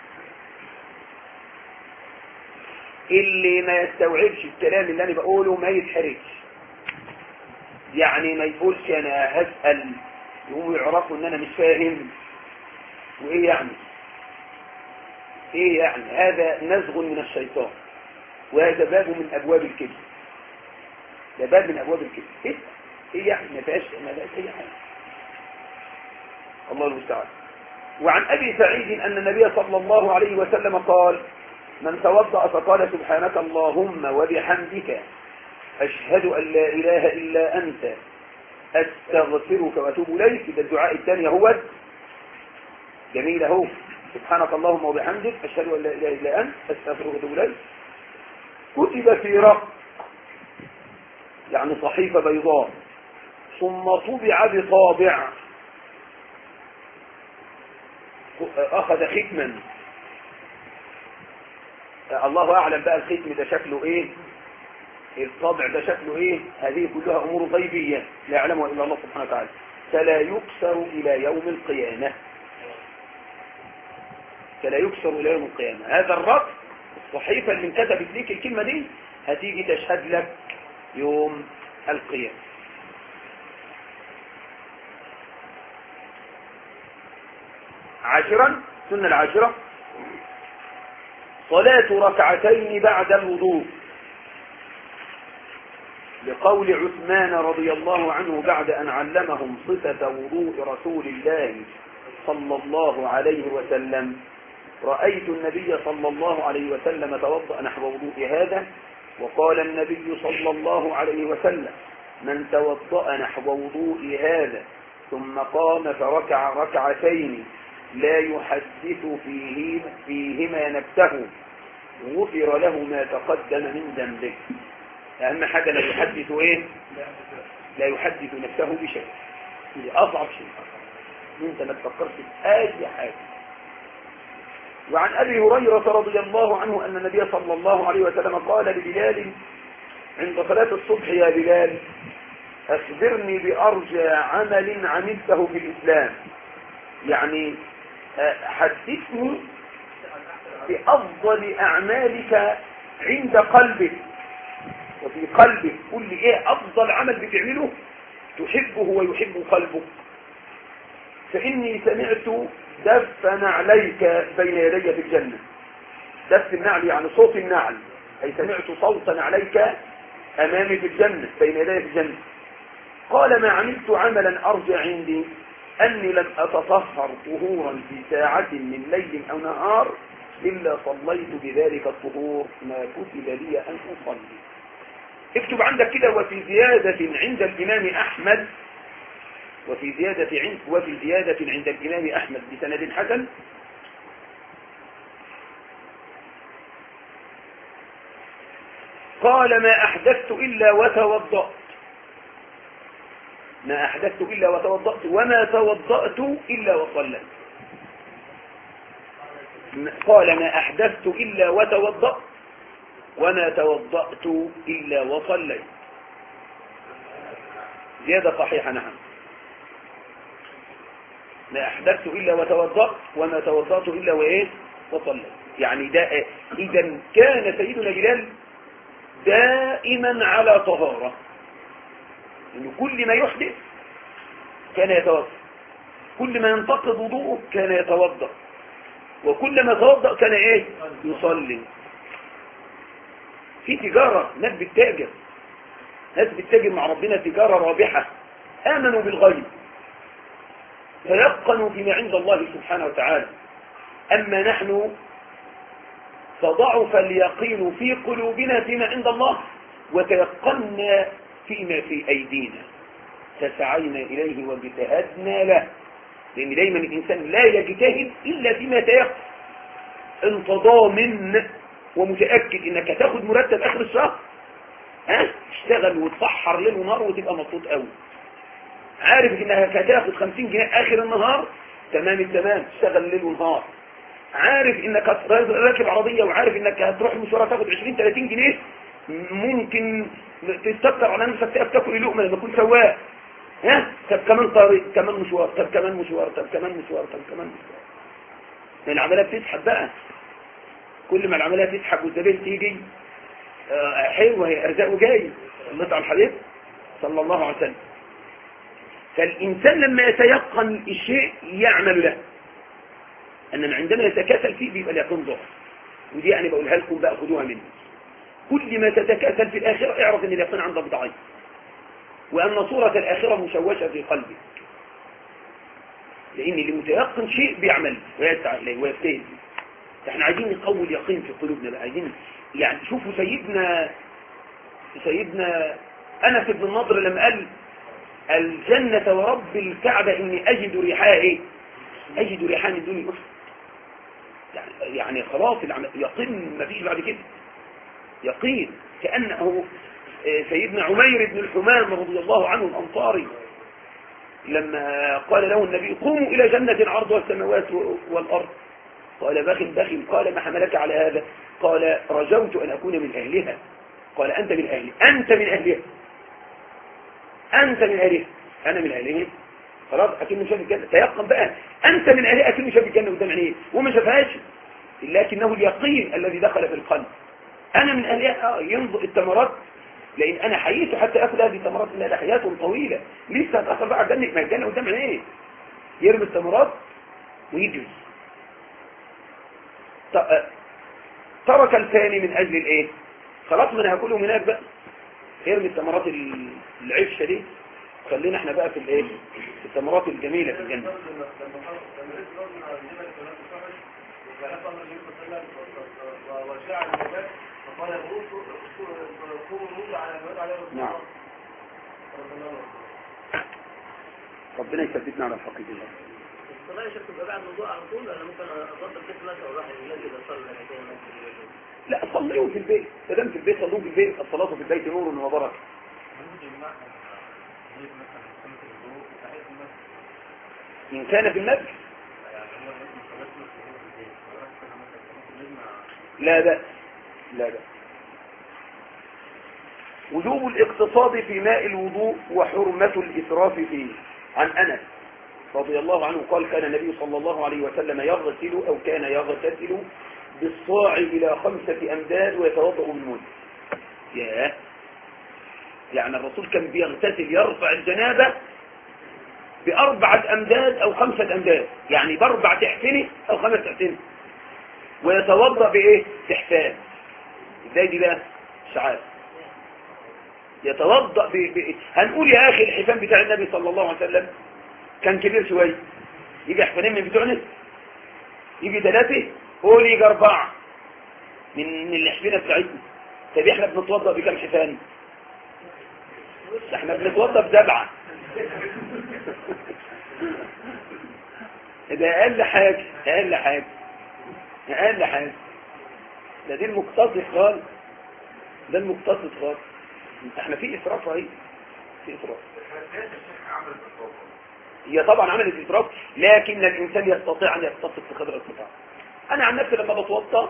اللي ما يستوعبش الكلام اللي انا بقوله ما يتحرجش، يعني ما يقولش انا هسأل يقوموا يعرفوا ان انا مش فاهم وايه يعني ايه يعني هذا نزغ من الشيطان، وهذا باب من ابواب الكذب، ده باب من ابواب الكذب. ايه ايه يعني ما فيهاش ما فيهاش اي حاجه. الله المستعان. وعن ابي سعيد ان النبي صلى الله عليه وسلم قال من توضأ فقال سبحانك اللهم وبحمدك أشهد أن لا إله إلا أنت أستغفرك وأتوب إليك، ده الدعاء الثاني هو جميل اهو، سبحانك اللهم وبحمدك أشهد أن لا إله إلا أنت أستغفرك وأتوب إليك، كتب في رق يعني صحيفة بيضاء ثم طبع بطابع، أخذ ختما، الله أعلم بقى الختم ده شكله إيه، الطبع ده شكله إيه، هذه كلها أمور غيبية لا يعلمها إلا الله سبحانه وتعالى، فلا يكسر إلى يوم القيامة. فلا يكسر إلى يوم القيامة. هذا الرب الصحيفة اللي انكتبت ليك الكلمة دي هتيجي تشهد لك يوم القيامة. عاشرا، السنة العاشرة صلاة ركعتين بعد الوضوء، لقول عثمان رضي الله عنه بعد أن علمهم صفة وضوء رسول الله صلى الله عليه وسلم: رأيت النبي صلى الله عليه وسلم توضأ نحو وضوء هذا. وقال النبي صلى الله عليه وسلم: من توضأ نحو وضوء هذا ثم قام فركع ركعتين لا يحدث فيه فيهما نفسه غفر له ما تقدم من ذنبه. أهم حاجة لا يحدث إيه؟ لا يحدث نفسه بشيء. دي أصعب شيء، أنت ما تفكرش في أي حاجة. وعن أبي هريرة رضي الله عنه أن النبي صلى الله عليه وسلم قال لبلال عند صلاة الصبح: يا بلال أخبرني بأرجى عمل عملته في الإسلام، يعني حدثني بأفضل أعمالك عند قلبك وفي قلبك، قل لي إيه أفضل عمل بتعمله تحبه ويحب قلبك. فإني سمعت دف نعليك بين يدي في الجنة. دف النعل يعني صوت النعل، أي سمعت صوت نعليك أمامي في الجنة بين يدي في الجنة. قال: ما عملت عملا أرجى عندي أني لم أتطهر طهورا في ساعة من ليل أو نهار إلا صليت بذلك الطهور ما كتب لي أن أصلي. اكتب عندك كده: وفي زيادة عند الإمام أحمد، وفي زيادة عند وفي زيادة عند الإمام أحمد بسند حسن: قال: ما أحدثت إلا وتوضأت ما أحدثت إلا وتوضأت وما توضأت إلا وصليت. قال: ما أحدثت إلا وتوضأت وما توضأت إلا وصليت. زيادة صحيحة. نعم، ما أحدثت إلا وتوضأت وما توضأت إلا وإيه وصليت. يعني ده إذا كان سيدنا بلال دائما على طهارة، إنه كل ما يحدث كان يتوضأ، كل ما ينتقض وضوءه كان يتوضأ، وكل ما توضأ كان إيه يصلي. في تجارة، ناس بتتاجر، ناس بتتاجر مع ربنا تجارة رابحة، آمنوا بالغيب فيقنوا فيما عند الله سبحانه وتعالى. أما نحن فضعف اليقين في قلوبنا فيما عند الله وتيقنا فيما في أيدينا، فسعينا إليه واجتهدنا له، لأن دايما الإنسان لا يجتهد إلا فيما تيقن. انت ضامن ومتأكد إنك هتاخد مرتب آخر الشهر، ها اشتغل وتفحر ليل ونهار وتبقى مبسوط قوي. عارف إنك هتاخد خمسين جنيه آخر النهار، تمام التمام، تشتغل ليل ونهار. عارف إنك راكب عربية وعارف إنك هتروح مشوار تاخد عشرين ثلاثين جنيه، ممكن تستكتر على نفسك تاكل لقمة لما تكون سواق. ها طب كمان طريق، كمان مشوار، طب كمان مشوار، طب كمان مشوار، طب كمان مشوار. العملية بتسحب بقى، كل ما العملية تسحب والزبائن تيجي آه حلوة، هي أرزاقه جاي. صلى على الحبيب صلى الله عليه وسلم. فالإنسان لما يتيقن الشيء يعمل له، أنما عندما يتكاسل فيه بيبقى اليقين ضعف. ودي يعني بقولها لكم بقى، خدوها مني. كل ما تتكاسل في الآخرة اعرف أن اليقين عندك ضعيف، وأن صورة الآخرة مشوشة في قلبك، لأن اللي متيقن شيء بيعمل ويسعى إليه ويجتهد. احنا عايزين نقوي اليقين في قلوبنا بقى، عايزين يعني شوفوا سيدنا سيدنا أنس بن النضر لما قال: الجنة ورب الكعبة إني أجد ريحها إيه؟ أجد ريحها من دون أخرى. يعني يعني خلاص يقين ما فيش بعد كده، يقين. كأنه سيدنا عمير بن الحمام رضي الله عنه الأنصاري لما قال له النبي: قوموا إلى جنة عرضها السماوات والأرض، قال: بخل بخل. قال: ما حملك على هذا؟ قال: رجوت أن أكون من أهلها. قال: أنت من أهلها، أنت من أهلها، أنت من أهلها، أنا من أهلهم. خلاص اكنه شاف الجنه. تيقن بقى انت من اهلها اكنه شاف الجنه قدام عينيه وما شافهاش، لكنه اليقين الذي دخل في القلب. انا من اهلها. اه ينظر الثمرات، لان انا حييت حتى اخذ هذه الثمرات انها حياه طويله، لسه هتاخر بقى الجنه، ما الجنه قدام عينيه. يرمي الثمرات ويجري. ترك الثاني من اجل الايه؟ خلاص ما انا هاكله من هناك بقى. ارمي الثمرات العفشه دي، خلينا احنا بقى في الايه؟ في الثمرات الجميله في الجنه. نعم. ربنا يثبتنا على الحق بالله. الصلاة يشكل بقى بعد الوضوء على طول، أنا ممكن أفضل كيف مثلا أروح الذي إذا صلى لكن لا صلوا في البيت، فدام في البيت صلوا في البيت، الصلاة في البيت نور وبركة. إن كان في المسجد لا بأس، لا بأس. وجوب الاقتصاد في ماء الوضوء وحرمة الإسراف فيه. عن أنس رضي الله عنه قال كان النبي صلى الله عليه وسلم يغتسل أو كان يغتسل بالصاع إلى خمسة أمداد ويتوضأ بالمد. ياه، يعني الرسول كان بيغتسل يرفع الجنابة بأربعة أمداد أو خمسة أمداد، يعني بأربع تحفنه أو خمس تحفنه، ويتوضأ بإيه؟ تحفان. إزاي دي بقى؟ مش عارف. يتوضأ ب... ب... هنقول يا أخي الحفان بتاع النبي صلى الله عليه وسلم كان كبير شوية، يجي حفانين من بتوعنا، يجي ثلاثة، هو اللي يجي أربعة من الحفينة بتاعتنا. طب احنا بنتوضأ بكم حفان؟ احنا بنتوضأ بسبعة. ده أقل حاجة، أقل حاجة، أقل حاجة. ده دي المقتصد خالص، ده المقتصد خالص. احنا في إسراف رهيب، في إسراف. هي طبعا عملت إسراف، لكن الإنسان يستطيع أن يقتصد في قدر استطاعته. أنا عن نفسي لما بتوضأ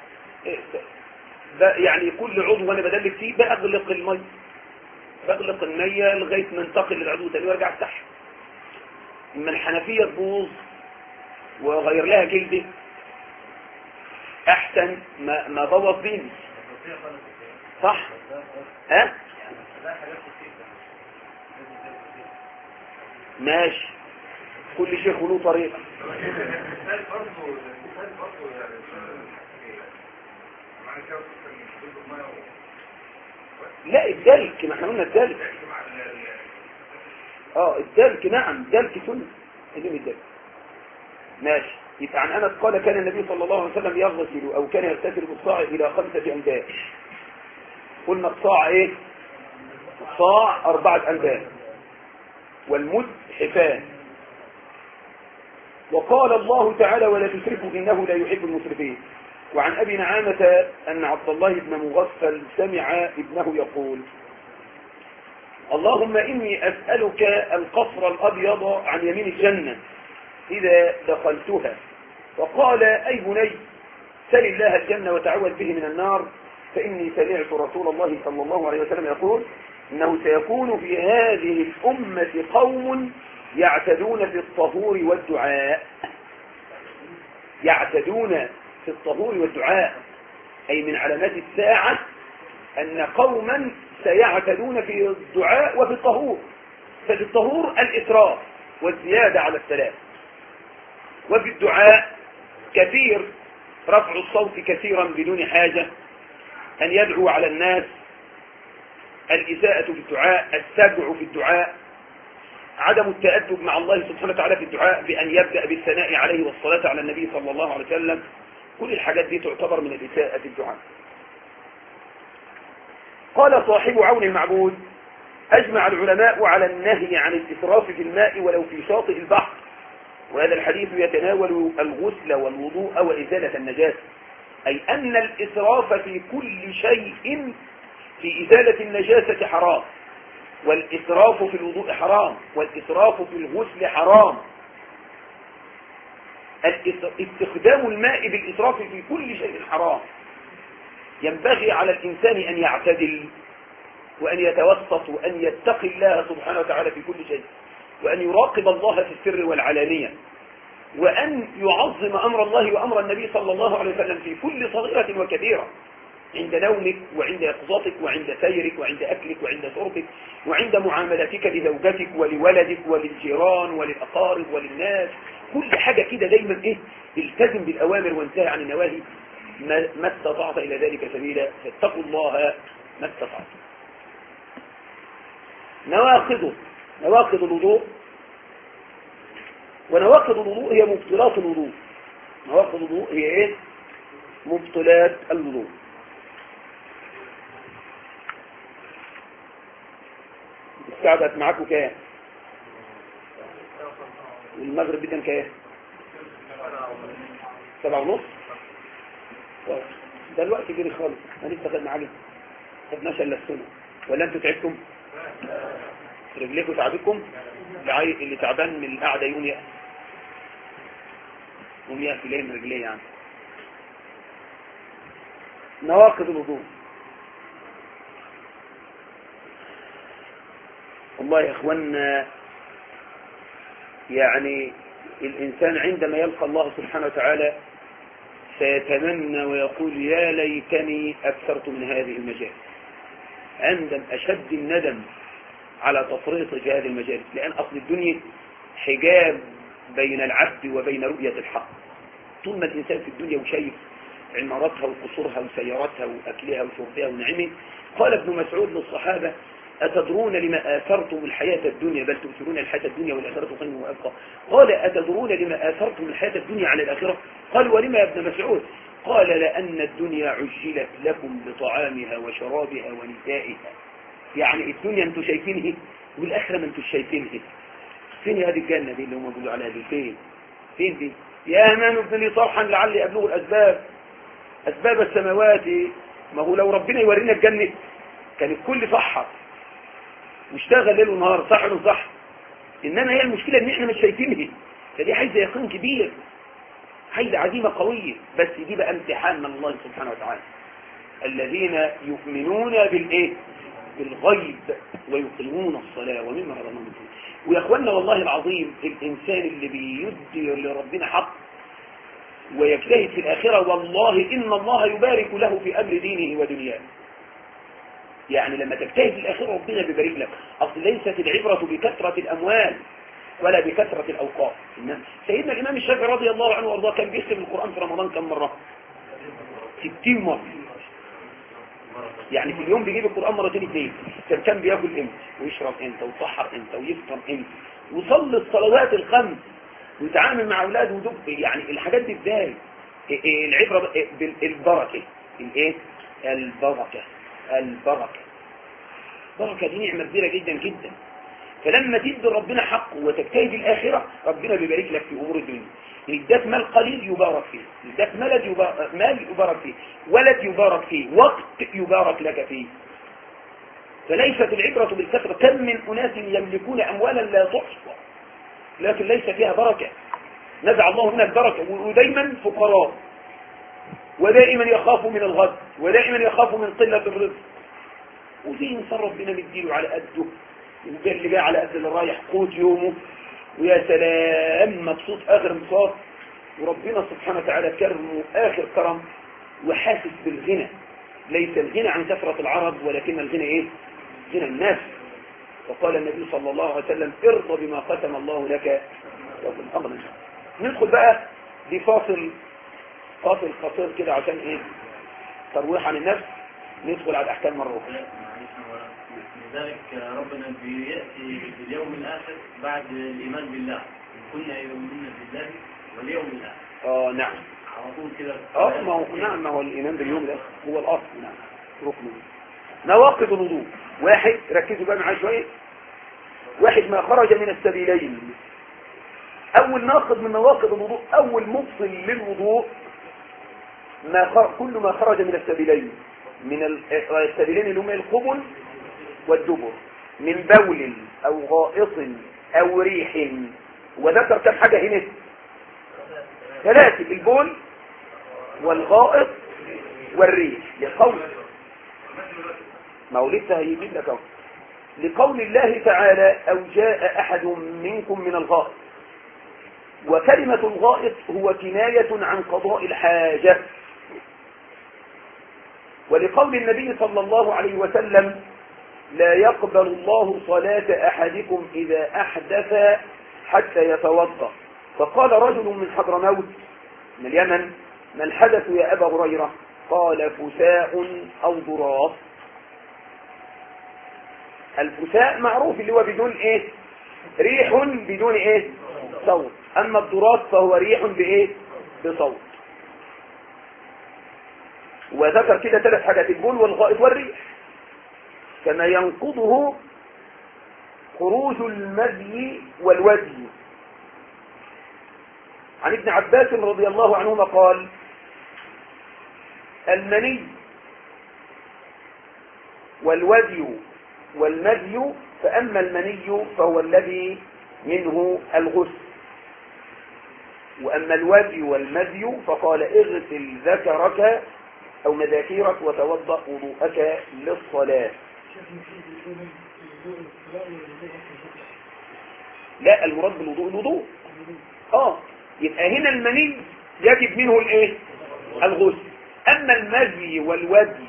يعني كل عضو وأنا بدلك فيه بأغلق المي، بغلق المية لغاية ما انتقل للعضو تاني وارجع افتحها. اما الحنفية تبوظ وغير لها جلدة احسن ما ما بوظ بيني، صح؟ ها؟ ماشي، كل شيخ له طريقة. لا الدلك، ما احنا قلنا الدلك. اه الدلك، نعم الدلك سنة، اذن الدلك. ماشي. يبقى عن انس قال كان النبي صلى الله عليه وسلم يغتسل او كان يغتسل بالصاع الى خمسة امداد. قلنا الصاع ايه؟ الصاع اربعة امداد والمد حفان. وقال الله تعالى ولا تسرفوا انه لا يحب المسرفين. وعن ابي نعامة ان عبد الله بن مغفل سمع ابنه يقول اللهم اني اسألك القصر الابيض عن يمين الجنة اذا دخلتها. وقال اي بني سل الله الجنة وتعوذ به من النار فاني سمعت رسول الله صلى الله عليه وسلم يقول انه سيكون في هذه الامة قوم يعتدون في الطهور والدعاء. يعتدون في الطهور والدعاء أي من علامات الساعة أن قوما سيعتدون في الدعاء وفي الطهور. ففي الطهور الإسراف والزيادة على السلام، وفي الدعاء كثير رفع الصوت كثيرا بدون حاجة، أن يدعو على الناس، الإساءة في الدعاء، السبع في الدعاء، عدم التأدب مع الله سبحانه وتعالى في الدعاء بأن يبدأ بالثناء عليه والصلاة على النبي صلى الله عليه وسلم. كل الحاجات دي تعتبر من الإساءة في الدعاء. قال صاحب عون المعبود أجمع العلماء على النهي عن الإسراف في الماء ولو في شاطئ البحر، وهذا الحديث يتناول الغسل والوضوء وإزالة النجاسة، أي أن الإسراف في كل شيء في إزالة النجاسة حرام، والإسراف في الوضوء حرام، والإسراف في الغسل حرام. استخدام الماء بالإسراف في كل شيء حرام. ينبغي على الإنسان أن يعتدل وأن يتوسط وأن يتقي الله سبحانه وتعالى في كل شيء. وأن يراقب الله في السر والعلانية، وأن يعظم أمر الله وأمر النبي صلى الله عليه وسلم في كل صغيرة وكبيرة، عند نومك وعند يقظتك وعند سيرك وعند أكلك وعند شربك وعند معاملتك لزوجتك ولولدك وللجيران وللأقارب وللناس. كل حاجة كده دايما إيه، التزم بالأوامر وانتهي عن النواهي ما, ما استطعت إلى ذلك سبيلا، فاتقوا الله ما استطعت. نواقض نواقض الوضوء. ونواقض الوضوء هي مبطلات الوضوء. نواقض الوضوء هي ايه؟ مبطلات الوضوء. الساعة بقت معاكم كام؟ والمغرب بدنا كام؟ سبعة ونص. ده الوقت جري خالص، ما لسه خدنا عليه خدناش الا السنة. ولا انتوا تعبتم؟ رجليكم تعبتكم؟ اللي تعبان من القعدة يوم يأس يوم يأس ليه من رجليه يعني. نواقض الوضوء. والله يا اخوانا، يعني الانسان عندما يلقى الله سبحانه وتعالى سيتمنى ويقول يا ليتني اكثرت من هذه المجالس. عندما اشد الندم على تفريط في هذه المجالس، لان اصل الدنيا حجاب بين العبد وبين رؤية الحق. طول ما الانسان في الدنيا وشايف عماراتها وقصورها وسياراتها واكلها وشربها ونعمه، قال ابن مسعود للصحابة أتدرون لما آثرتم الحياة الدنيا بل تؤثرون الحياة الدنيا والآخرة خير وأبقى. قال أتدرون لما آثرتم الحياة الدنيا على الآخرة؟ قال ولما يا ابن مسعود؟ قال لأن الدنيا عجلت لكم بطعامها وشرابها ونسائها. يعني الدنيا انتوا شايفينها والآخرة ما انتوا شايفينها. فين هذه الجنة دي اللي هم بيقولوا عليها دي؟ فين فين دي؟ يا أمان ابن لي صرحا لعلي أبلغ الأسباب أسباب السماوات. ما هو لو ربنا يورينا الجنة كان الكل صحة واشتغل ليل ونهار، صح ولا صح؟ انما هي المشكله ان احنا مش شايفينها، فدي عايزه يقين كبير، عايزه عزيمه قويه. بس دي بقى امتحان من الله سبحانه وتعالى. الذين يؤمنون بالايه؟ بالغيب ويقيمون الصلاه ومما رزقناهم. ويا اخوانا والله العظيم الانسان اللي بيدي لربنا حق ويجتهد في الاخره، والله ان الله يبارك له في امر دينه ودنياه. يعني لما تجتهد في الآخرة ربنا بيبارك لك. أصل ليست العبرة بكثرة الأموال ولا بكثرة الأوقات. سيدنا الإمام الشافعي رضي الله عنه وارضاه كان بيختم القرآن في رمضان كم مرة؟ ستين مرة. يعني في اليوم بيجيب القرآن مرتين اثنين. كان كان بياكل امتى ويشرب امتى ويسحر امتى ويفطر امتى ويصلي الصلوات الخمس ويتعامل مع اولاده ودب. يعني الحاجات دي ازاي؟ العبرة بالبركة. الايه؟ البركة. البركة. بركة دي نعمة كبيرة جدا جدا. فلما تدي ربنا حقه وتجتهد الآخرة ربنا بيبارك لك في أمور الدنيا. اداك مال قليل يبارك فيه، اداك مال يبارك, مال يبارك فيه، ولد يبارك فيه، وقت يبارك لك فيه. فليست العبرة بالكثرة. كم من أناس يملكون أموالا لا تحصى لكن ليس فيها بركة. نزع الله منها البركة، ودايما فقراء، ودائما يخافوا من الغد، ودائما يخافوا من قلة الرزق. وفي انسان ربنا مديله على قده، وجاء اللي جاء على قد اللي رايح قوت يومه، ويا سلام مبسوط اخر انبساط، وربنا سبحانه وتعالى كرمه اخر كرم وحاسس بالغنى. ليس الغنى عن كثرة العرب ولكن الغنى ايه؟ غنى الناس. وقال النبي صلى الله عليه وسلم ارضى بما قسم الله لك وكن امرا. ندخل بقى دي فاصل فاصل قصير كده عشان ايه؟ ترويح عن النفس. ندخل على الاحكام مرة اخرى. لذلك ربنا بيأتي باليوم الآخر بعد الإيمان بالله. كنا يؤمنون بالله واليوم الآخر. اه نعم. على طول كده. اه ما هو نعم، ما هو الإيمان باليوم الآخر هو الأصل. نعم ركن. نواقض الوضوء. واحد، ركزوا بقى معايا شوية. واحد ما خرج من السبيلين. أول ناقض من نواقض الوضوء، أول مبطل للوضوء ما خرج، كل ما خرج من السبيلين، من السبيلين اللي هم القبل والدبر، من بول او غائط او ريح. وذكر كم حاجة هنا؟ ثلاثة: البول والغائط والريح. لقول ما هو لسه هيجيب لك اهو. لقول الله تعالى أو جاء أحد منكم من الغائط، وكلمة الغائط هو كناية عن قضاء الحاجة. ولقول النبي صلى الله عليه وسلم لا يقبل الله صلاة أحدكم إذا أحدث حتى يتوضأ. فقال رجل من حضرموت من اليمن ما الحدث يا أبا هريرة؟ قال فساء أو ضراس. الفساء معروف اللي هو بدون ايه؟ ريح بدون ايه؟ صوت. اما الضراس فهو ريح بايه؟ بصوت. وذكر كده ثلاث حاجات: البول والغائط والريح. كما ينقضه خروج المذي والودي. عن ابن عباس رضي الله عنهما قال: المني والودي والمذي، فأما المني فهو الذي منه الغسل، وأما الودي والمذي فقال اغسل ذكرك أو مذاكيرك وتوضأ وضوءك للصلاة. لا، المراد بالوضوء الوضوء. اه يبقى هنا المني يجب منه الايه؟ الغسل. أما المذي والودي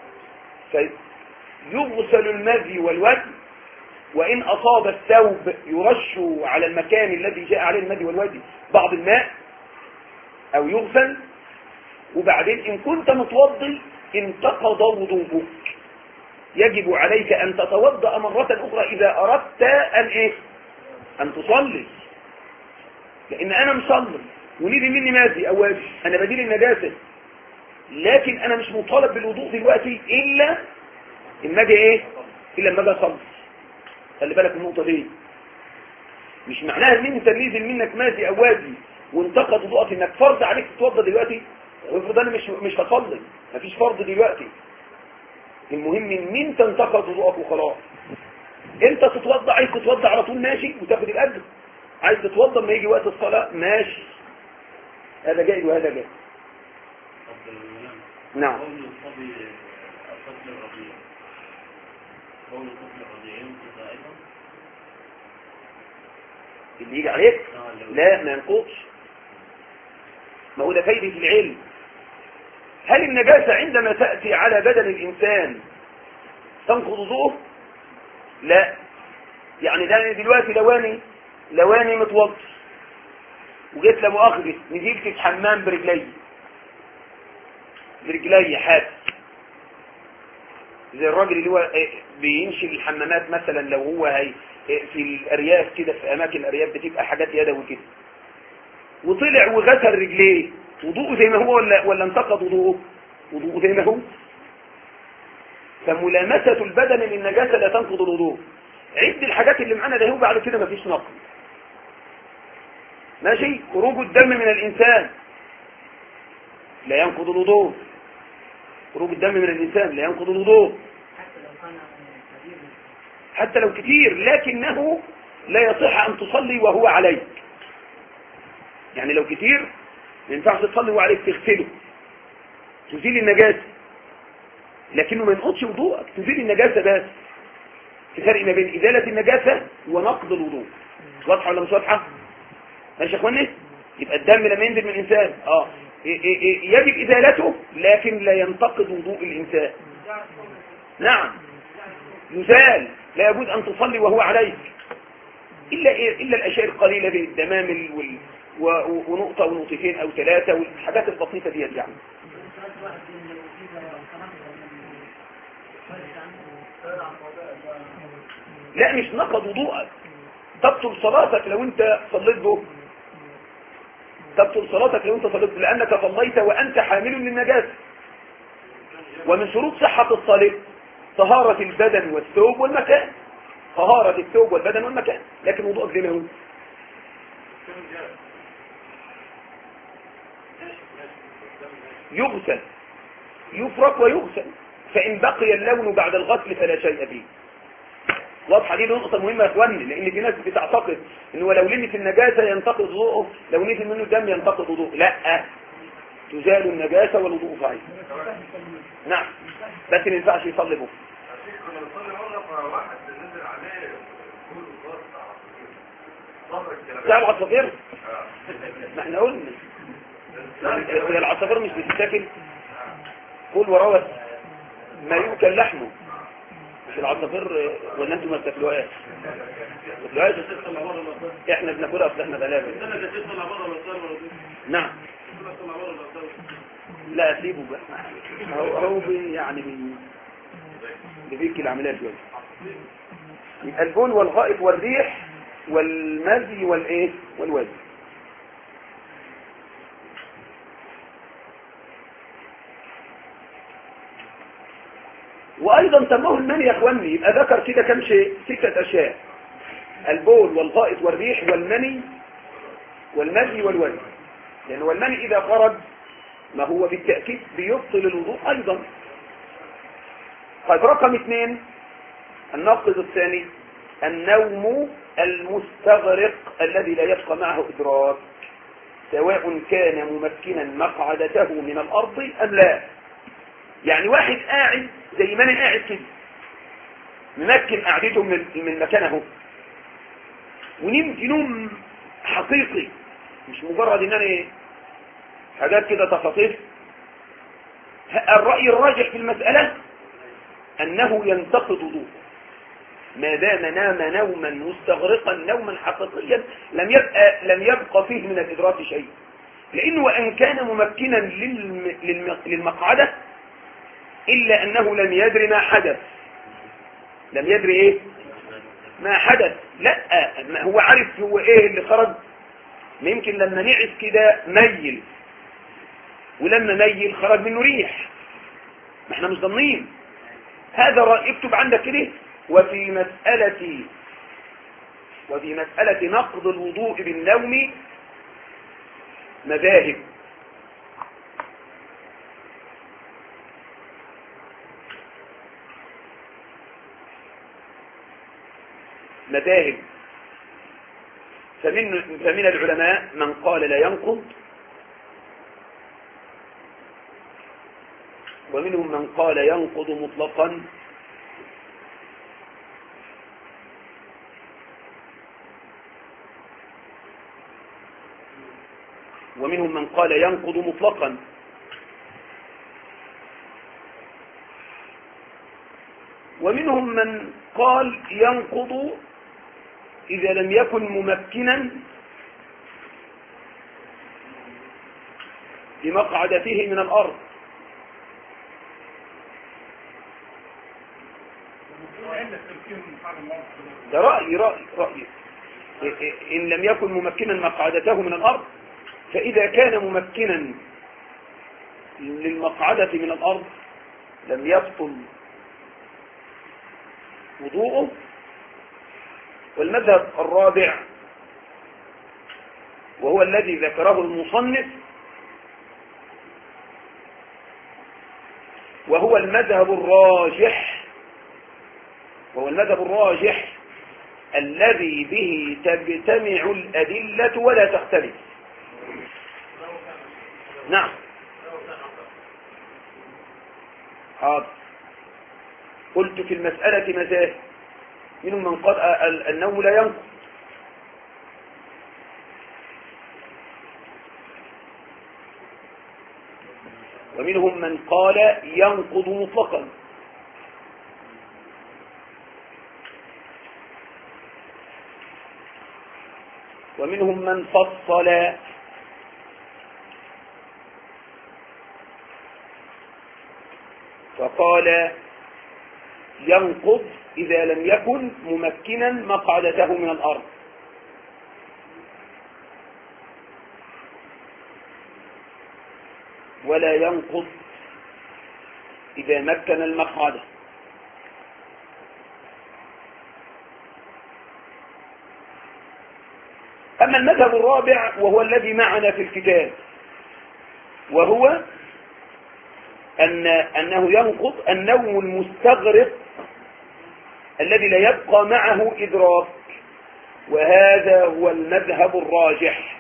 فيغسل المذي والودي، وإن أصاب الثوب يرش على المكان الذي جاء عليه المذي والودي بعض الماء أو يغسل. وبعدين إن كنت متوضي انتقض وضوءك، يجب عليك أن تتوضأ مرة أخرى إذا أردت أن إيه؟ أن تصلي. لأن أنا مصلي ونيدي مني مذي أو واجب، أنا بديل النجاسة، لكن أنا مش مطالب بالوضوء دلوقتي إلا إما أجي إيه؟ إلا إما أجي أصلي. خلي بالك من النقطة دي. مش معناها إن أنت نزل منك مذي أو واجب وانتقد وضوءك إنك فرض عليك تتوضأ دلوقتي، وافرض أنا مش مش هصلي، مفيش فرض دلوقتي. المهم إن أنت انتقد وضوءك وخلاص. أنت تتوضأ، عايز تتوضأ على طول ماشي وتاخد الأجر، عايز تتوضأ ما يجي وقت الصلاة ماشي، هذا جائز وهذا جائز. نعم. قول الصبي الطفل الرضيع، قول الطفل الرضيع ينقض أيضا؟ اللي يجي عليك لا ما ينقضش. ما هو ده فايدة العلم. هل النجاسة عندما تأتي على بدن الإنسان تنقض وضوءه؟ لا. يعني ده دلوقتي لواني لواني متوضي وجيت لمؤاخذة نزلت في حمام برجلي برجلي حاد، زي الراجل اللي هو بينشي الحمامات مثلا، لو هو هي في الأرياف كده، في أماكن الأرياف بتبقى حاجات يدوي كده، وطلع وغسل رجليه، وضوءه زي ما هو ولا ولا انتقض وضوءه؟ وضوءه زي ما هو. فملامسة البدن للنجاسة لا تنقض الوضوء. عد الحاجات اللي معانا ده، هو بعد كده مفيش نقض. ماشي. خروج الدم من الإنسان لا ينقض الوضوء. خروج الدم من الإنسان لا ينقض الوضوء حتى لو كتير، لكنه لا يصح أن تصلي وهو عليك. يعني لو كتير ما ينفعش تصلي وهو عليك، تغسله تزيل النجاسة، لكنه ما ينقضش وضوءك، تزيل النجاسة بس. في فرق ما بين إزالة النجاسة ونقض الوضوء. واضحة ولا مش واضحة؟ ماشي يا اخواني؟ يبقى الدم لما ينزل من الإنسان اه يجب إزالته، لكن لا ينتقض وضوء الإنسان. نعم يزال، لا يجوز أن تصلي وهو عليك إلا إيه؟ إلا الأشياء القليلة دي، الدمامل وال... ونقطة ونقطتين أو ثلاثة والحاجات البسيطة دي يعني. لا مش نقض وضوءك، تبطل صلاتك لو انت صليت به، تبطل صلاتك لو انت صليت، لأنك صليت وأنت حامل للنجاسة. ومن شروط صحة الصلاة طهارة البدن والثوب والمكان، طهارة الثوب والبدن والمكان، لكن وضوءك زي ما هو. يغسل، يفرق ويغسل، فإن بقي اللون بعد الغسل فلا شيء فيه. واضحة دي نقطة مهمة يا اخواني، لأن في ناس بتعتقد إنه لو لمس النجاسة ينتقض وضوءه، لو نزل منه الدم ينتقض وضوءه. لا، تزال النجاسة والوضوء صحيح. نعم، بس ما ينفعش يصلي به. كنا بنصلي مرة لما واحد نزل عليه كل ضغط ظهر الكلام بتاع العصافير اه ما احنا قلنا هي العصافير مش بتتاكل كل وراء ما يؤكل لحمه مش العصافير ولا انتوا ما بتاكلوهاش ما بتاكلوهاش احنا بناكلها اصل احنا غلابه نعم لا سيبه بقى هو هو بي يعني بي بيفك العمليات دول يبقى البول والغائط والريح والمزي والايه والوزن. وايضا سموه المني يا اخواني، يبقى ذكر كده كم شيء، ستة اشياء: البول والغائط والريح والمني والمزي والوزن. لان يعني المني اذا خرج ما هو بالتأكيد بيبطل الوضوء ايضا. طيب رقم اثنين الناقض الثاني النوم المستغرق الذي لا يبقى معه ادراك سواء كان ممكنا مقعدته من الارض ام لا. يعني واحد قاعد زي ما انا قاعد كده ممكن قعدته من من مكانه ونمت نوم حقيقي مش مجرد ان انا حاجات كده تخاطيف. الرأي الراجح في المسألة انه ينتقض وضوءه ما دام نام نوما مستغرقا نوما حقيقيا لم يبقى لم يبقى فيه من الادراك شيء، لانه وان كان ممكنا للم... للم... للمقعده الا انه لم يدري ما حدث. لم يدري ايه ما حدث. لا ما هو عارف هو ايه اللي خرج. يمكن لما نعس كده ميل، ولما ميل خرج منه ريح، ما احنا مش ضامنين. هذا رأي اكتب عندك كده. وفي مسألة وفي مسألة نقض الوضوء بالنوم مذاهب. مذاهب فمن, فمن العلماء من قال لا ينقض، ومنهم من قال ينقض مطلقا، ومنهم من قال ينقض مطلقا، ومنهم من قال ينقض إذا لم يكن ممكنا بمقعدته من الأرض. ده رأي رأي رأي إن لم يكن ممكنا مقعدته من الأرض، فإذا كان ممكنا للمقعدة من الأرض لم يبطل وضوءه. والمذهب الرابع وهو الذي ذكره المصنف وهو المذهب الراجح وهو المذهب الراجح الذي به تجتمع الأدلة ولا تختلف. نعم حاضر. قلت في المسألة مذاهب، منهم من قال النوم لا ينقض، ومنهم من قال ينقض مطلقا، ومنهم من فصل فقال ينقض إذا لم يكن ممكنا مقعدته من الأرض، ولا ينقض إذا مكن المقعدة. أما المذهب الرابع وهو الذي معنا في الكتاب وهو أن أنه ينقض النوم المستغرق الذي لا يبقى معه إدراك، وهذا هو المذهب الراجح.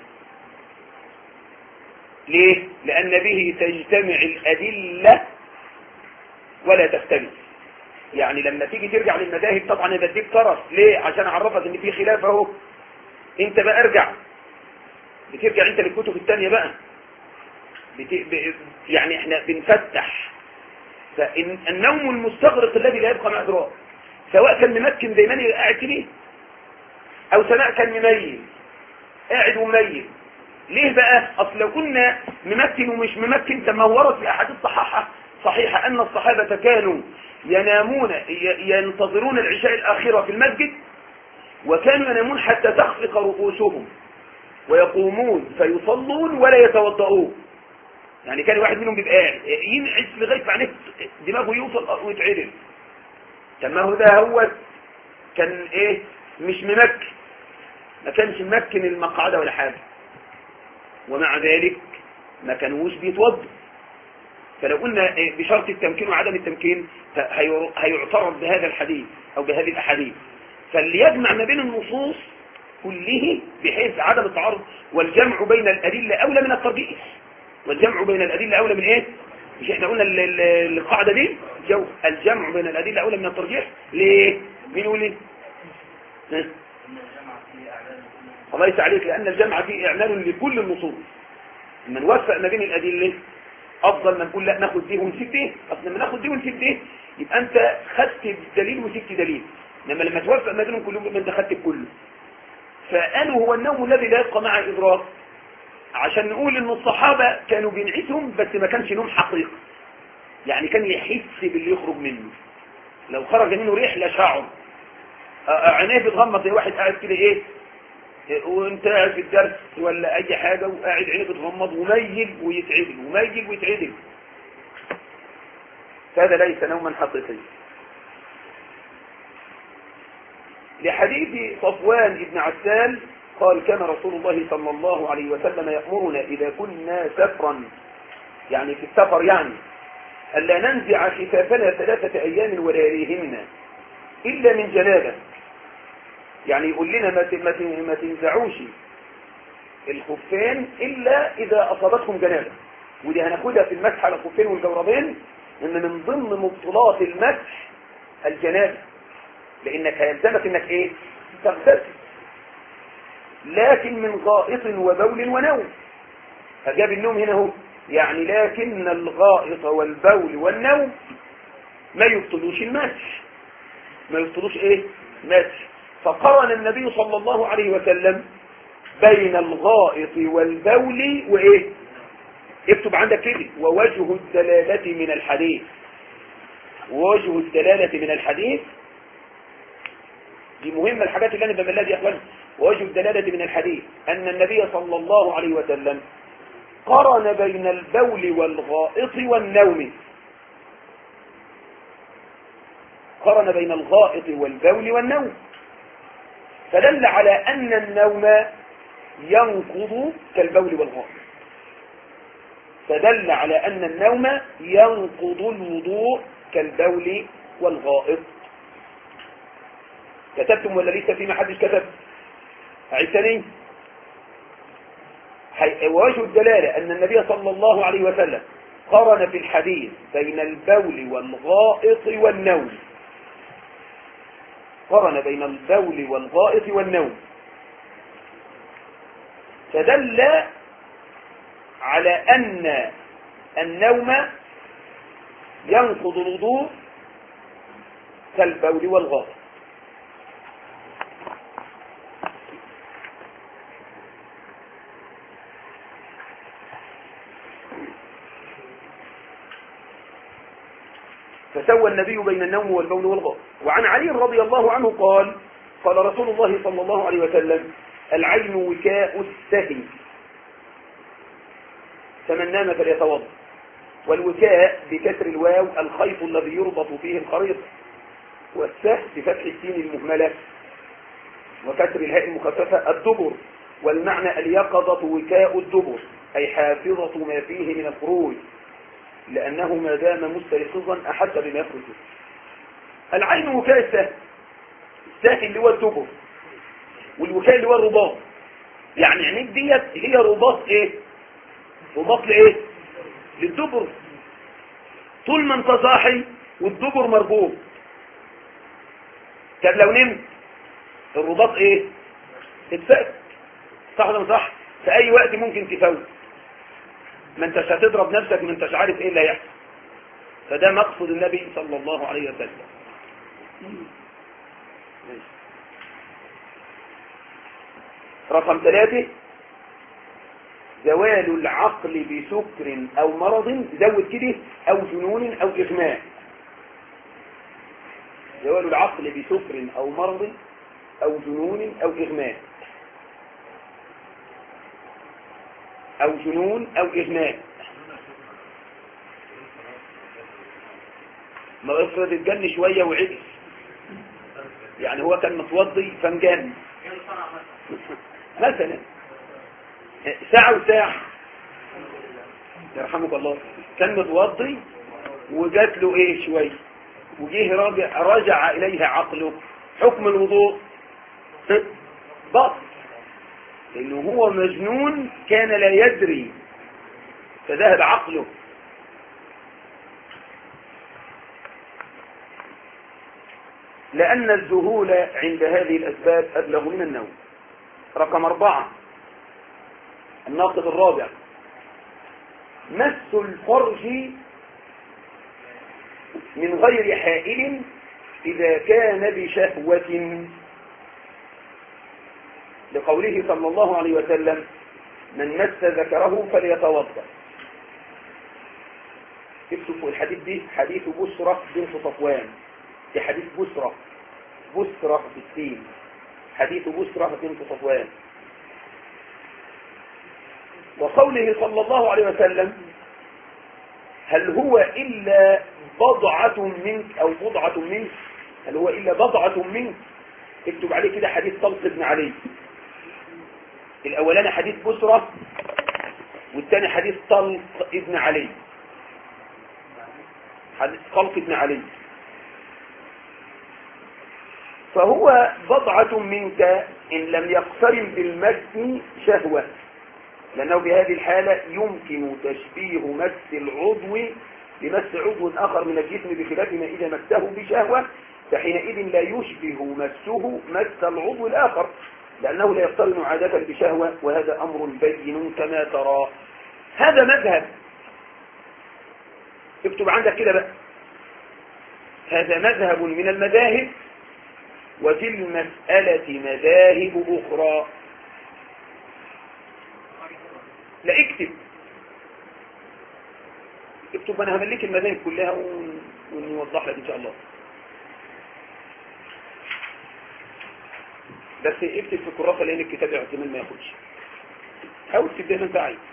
ليه؟ لأن به تجتمع الأدلة ولا تختلف. يعني لما تيجي ترجع للمذاهب طبعا انا بديك طرف ليه؟ عشان اعرفك ان في خلاف اهو. انت بقى ارجع، بترجع انت للكتب الثانيه بقى بت... ب... يعني احنا بنفتح. فالنوم المستغرق الذي لا يبقى مع ادراك، سواء كان ممكن زي ما انا قاعد كده، او سواء كان مميز قاعد ومميز. ليه بقى؟ اصل لو كنا ممكن ومش ممكن كما ورد في احاديث صحيحه صحيحه ان الصحابه كانوا ينامون ينتظرون العشاء الاخيره في المسجد، وكانوا ينامون حتى تخفق رؤوسهم ويقومون فيصلون ولا يتوضؤون. يعني كان واحد منهم بيبقى قاعد ينعس لغايه ما دماغه يوصل ويتعدل. طب ما هو ده هو كان ايه؟ مش ممكن، ما كانش ممكن المقعده ولا حاجه، ومع ذلك ما كانوش بيتوضوا. فلو قلنا بشرط التمكين وعدم التمكين هيعترض بهذا الحديث او بهذه الاحاديث. فاللي يجمع ما بين النصوص كله بحيث عدم التعارض، والجمع بين الادله اولى من الترجيح. والجمع بين الادله اولى من ايه؟ مش احنا قلنا القاعده دي جو الجمع بين الادله اولى من الترجيح. ليه؟ مين يقول لي؟ الله يسعدك عليك. لان الجمع فيه اعلان لكل النصوص. لما نوفق ما بين الادله افضل ما نقول لا ناخد دي ونسيب دي. اصل لما ناخد دي ونسيب دي يبقى انت خدت دليل وسبت دليل، انما لما توفق ما بينهم كلهم يبقى انت خدت كله. فقالوا هو النوم الذي لا يبقى مع ادراك، عشان نقول ان الصحابه كانوا بينعسهم بس ما كانش نوم حقيقي، يعني كان يحس باللي يخرج منه. لو خرج منه ريح لا شعر، عينيه بتغمض زي واحد قاعد كده ايه وانت قاعد في الدرس ولا اي حاجه وقاعد عينيه بتغمض وميل ويتعدل وميل ويتعدل. هذا ليس نوما حقيقيا. لحديث صفوان بن عسال قال كان رسول الله صلى الله عليه وسلم يأمرنا إذا كنا سفرا، يعني في السفر يعني، ألا ننزع خفافنا ثلاثة أيام ولياليهن إلا من جنابة. يعني يقول لنا ما تنزعوش الخفين إلا إذا أصابتهم جنابة. ودي هناخدها في المسح على الخفين والجوربين، إن من ضمن مبطلات المسح الجنابة، لأنك هيلزمك إنك إيه؟ تغتسل. لكن من غائط وبول ونوم. فجاب النوم هنا هو يعني لكن الغائط والبول والنوم ما يبطلوش المسح، ما يبطلوش ايه؟ مسح. فقرن النبي صلى الله عليه وسلم بين الغائط والبول وايه؟ اكتب عندك كده ووجه الدلالة من الحديث. ووجه الدلالة من الحديث دي مهمة، الحاجات اللي انا بملها دي يا اخوان. ووجه الدلالة من الحديث أن النبي صلى الله عليه وسلم قرن بين البول والغائط والنوم. قرن بين الغائط والبول والنوم، فدل على أن النوم ينقض كالبول والغائط. فدل على أن النوم ينقض الوضوء كالبول والغائط. كتبتم ولا لسه في ما حدش كتب؟ عيساني ووجه الدلالة أن النبي صلى الله عليه وسلم قرن في الحديث بين البول والغائط والنوم. قرن بين البول والغائط والنوم، فدل على أن النوم ينقض الوضوء كالبول والغائط. فسوى النبي بين النوم والبول والغائط. وعن علي رضي الله عنه قال قال رسول الله صلى الله عليه وسلم العين وكاء السهي فمن نام فليتوضا. والوكاء بكسر الواو الخيط الذي يربط فيه الخريط، والسه بفتح السين المهملة وكسر الهاء المخففة الدبر. والمعنى اليقظة وكاء الدبر أي حافظة ما فيه من الخروج، لأنه ما دام مستيقظا أحس بما يخرج. العين وكاء السهل، السهل اللي هو الدبر، والوكاء اللي هو الرباط. يعني عينيك ديت هي رباط ايه؟ رباط لايه؟ للدبر. طول ما انت صاحي والدبر مربوط طب لو نمت الرباط ايه اتفقت، صح ولا مش صح؟ في اي وقت ممكن تفوت، ما انتش هتضرب نفسك، ما انتش عارف ايه اللي هيحصل. فده مقصد النبي صلى الله عليه وسلم. رقم ثلاثة، زوال العقل بسكر او مرض، زود كده، او جنون او اغماء. زوال العقل بسكر او مرض او جنون او اغماء، او جنون او اغماء. ما افرض اتجن شوية وعجز، يعني هو كان متوضي فانجن مثلا ساعة وساعة، يرحمك الله، كان متوضي وجات له ايه شوية وجيه راجع, رجع اليها عقله، حكم الوضوء بطل، لانه هو مجنون كان لا يدري فذهب عقله. لأن الذهول عند هذه الأسباب أبلغ من النوم. رقم أربعة، الناقض الرابع، مس الفرج من غير حائل إذا كان بشهوة، لقوله صلى الله عليه وسلم: من مس ذكره فليتوضأ. اكتبوا الحديث دي، حديث بسرة بنت صفوان، في حديث بسرة، بسرة بالسين، حديث بسرة بنت صفوان. وقوله صلى الله عليه وسلم: هل هو إلا بضعة منك أو بضعة منك، هل هو إلا بضعة منك. اكتب عليه كده حديث طلق بن علي، الأولاني حديث بسرة والثاني حديث طلق ابن علي، حديث طلق ابن علي. فهو بضعة منك إن لم يقترن بالمس شهوة، لأنه بهذه الحالة يمكن تشبيه مس العضو بمس عضو آخر من الجسم، بخلاف ما إذا مسه بشهوة، فحينئذ لا يشبه مسه مس العضو الآخر، لأنه لا يقترن عادة بشهوة، وهذا أمر بين كما ترى. هذا مذهب، اكتب عندك كده بقى، هذا مذهب من المذاهب، وفي المسألة مذاهب أخرى. لا اكتب اكتب، أنا هملك المذاهب كلها ونوضح لك إن شاء الله، بس اكتب في الكراسة لأن الكتاب احتمال ما ياخدش، حاول تكتب زي ما أنت عايز.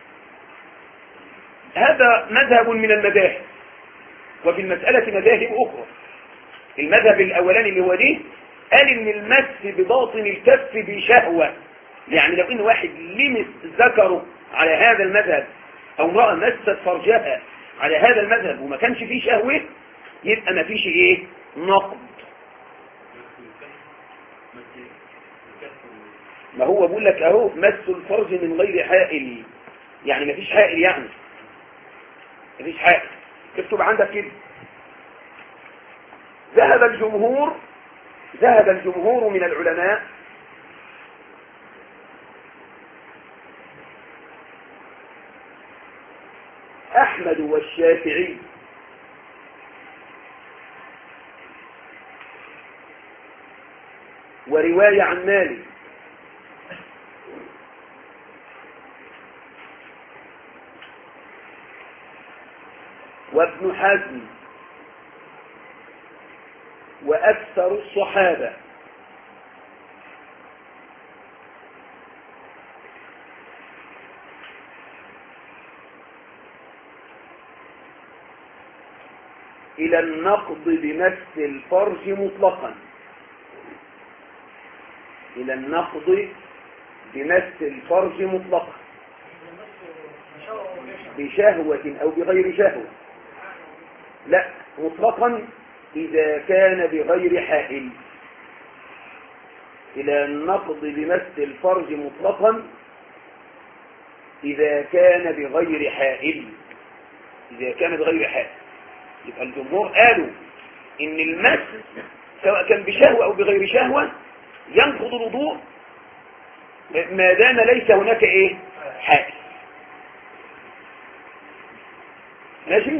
هذا مذهب من المذاهب، وفي المسألة مذاهب أخرى. المذهب الأولاني اللي هو دي قال إن المس بباطن الكف بشهوة، يعني لو إن واحد لمس ذكره على هذا المذهب، أو امرأة مست فرجها على هذا المذهب وما كانش فيه شهوة، يبقى ما فيش إيه نقض. ما هو بقول لك أهو مس الفرج من غير حائل، يعني ما فيش حائل، يعني ما فيش حائل. اكتب عندك كده، ذهب الجمهور ذهب الجمهور من العلماء أحمد والشافعي ورواية عن مالك وابن حزم وأكثر الصحابة إلى النقض بمس الفرج مطلقا، إلى النقض بمس الفرج مطلقا بشهوة أو بغير شهوة، لا مطلقا إذا كان بغير حائل. إلى النقض بمس الفرج مطلقا إذا كان بغير حائل، إذا كان بغير حائل. يبقى الجمهور قالوا إن المس سواء كان بشهوة أو بغير شهوة ينقض الوضوء ما دام ليس هناك إيه حائل. ماشي.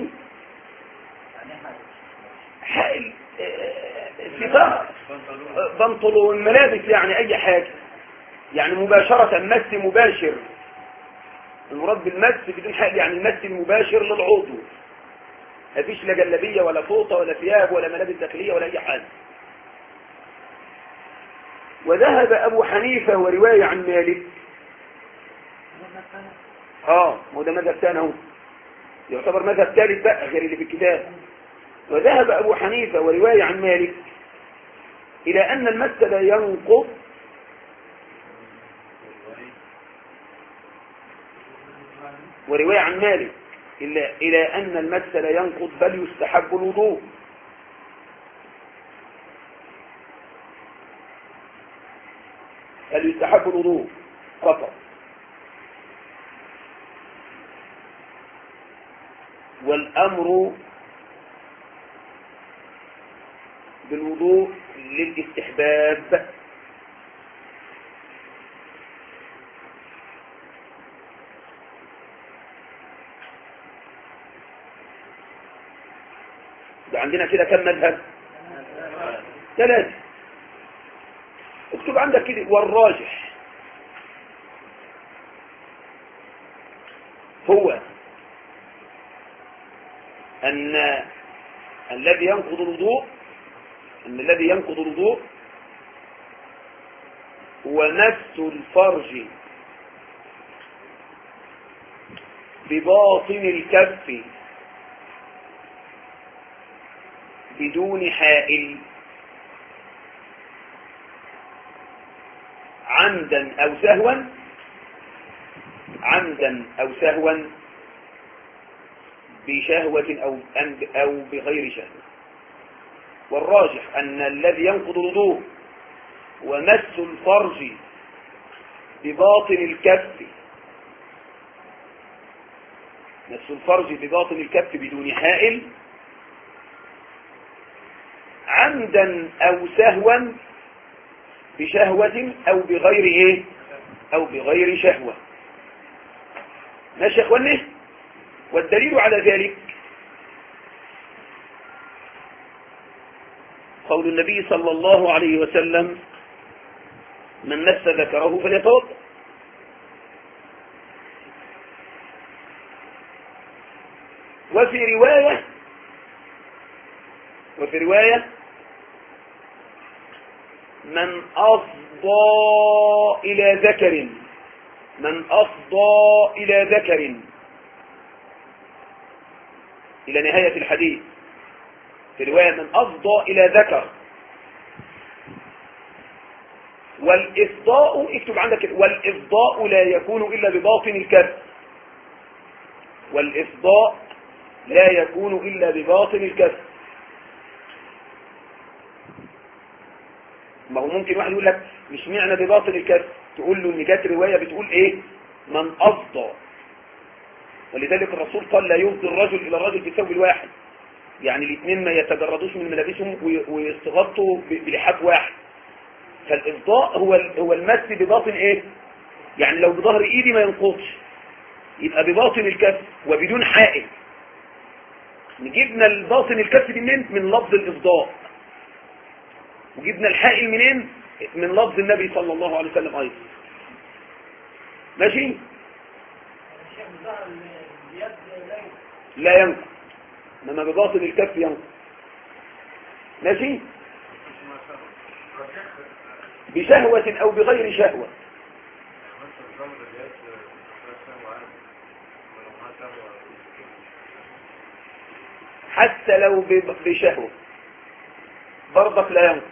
حائل ستار بنطلون ملابس يعني أي حاجة، يعني مباشرة مس مباشر. المراد بالمس بدون حائل يعني المس المباشر للعضو، مفيش لا جلابيه ولا فوطه ولا ثياب ولا ملابس داخليه ولا اي حاجه. وذهب ابو حنيفه وروايه عن مالك. اه هو ده مذهب ثاني اهو، يعتبر مذهب ثالث بقى غير اللي في الكتاب. وذهب ابو حنيفه وروايه عن مالك الى ان المس لا ينقض وروايه عن مالك إلا إلى أن المس لا ينقض بل يستحب الوضوء. بل يستحب الوضوء فقط. والأمر بالوضوء للاستحباب. عندنا كده كم مذهب؟ ثلاثة. اكتب عندك كده. والراجح هو أن الذي ينقض الوضوء أن الذي ينقض الوضوء هو مس الفرج بباطن الكف بدون حائل عمدا أو سهوا عمدا أو سهوا بشهوة أو أو بغير شهوة. والراجح أن الذي ينقض الوضوء ومس الفرج بباطن الكف مس الفرج بباطن الكف بدون حائل عمدا أو سهوا بشهوة أو بغير إيه أو بغير شهوة. ماشي يا اخواني. والدليل على ذلك قول النبي صلى الله عليه وسلم من مس ذكره فليتوضأ. وفي رواية وفي رواية من أفضى إلى ذكر من أفضى إلى ذكر إلى نهاية الحديث. في رواية من أفضى إلى ذكر. والإفضاء اكتب عندك والإفضاء لا يكون إلا بباطن الكف. والإفضاء لا يكون إلا بباطن الكف. ما هو ممكن واحد يقول لك مش معنى بباطن الكف، تقول له ان جت روايه بتقول ايه من افضى. ولذلك الرسول قال لا يفضي الرجل الى الرجل في ثوب الواحد، يعني الاثنين ما يتجردوش من ملابسهم ويستغطوا بلحاف واحد. فالافضاء هو هو المس بباطن ايه، يعني لو بظهر ايدي ما ينقضش يبقى بباطن الكف وبدون حائل. نجيبنا الباطن الكف دي منين؟ من لفظ الافضاء. وجبنا الحائل منين؟ من لفظ النبي صلى الله عليه وسلم ايضا. ماشي. لا ينقض، انما بباطن الكف ينقض. ماشي. بشهوة او بغير شهوة. حتى لو بشهوة برضك لا ينقض.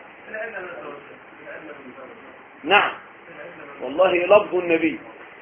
نعم والله لفظ النبي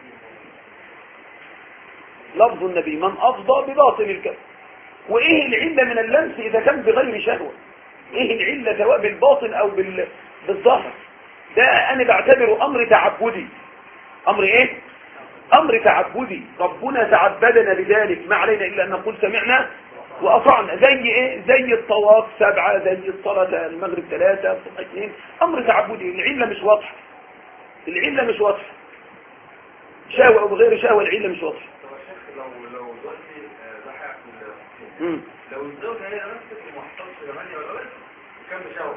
لفظ النبي من أفضى بباطن الكف. وإيه العلة من اللمس إذا كان بغير شهوة؟ إيه العلة سواء بالباطن أو بالظهر؟ ده أنا بعتبره أمر تعبدي. أمر إيه؟ أمر تعبدي. ربنا تعبدنا لذلك، ما علينا إلا أن نقول سمعنا وأطعنا زي إيه؟ زي الطواف سبعة، زي الصلاة المغرب ثلاثة، الصبح اثنين، أمر تعبدي. العلة مش واضحة، العلة مش واضحة، شهوة أو غير شهوة، العلة مش واضحة. طب يا شيخ لو لو دلوقتي آه، ده هيحصل مم. لو الزوجة هي نفسك وما حصلش ثمانية ولا ولد كم شهوة؟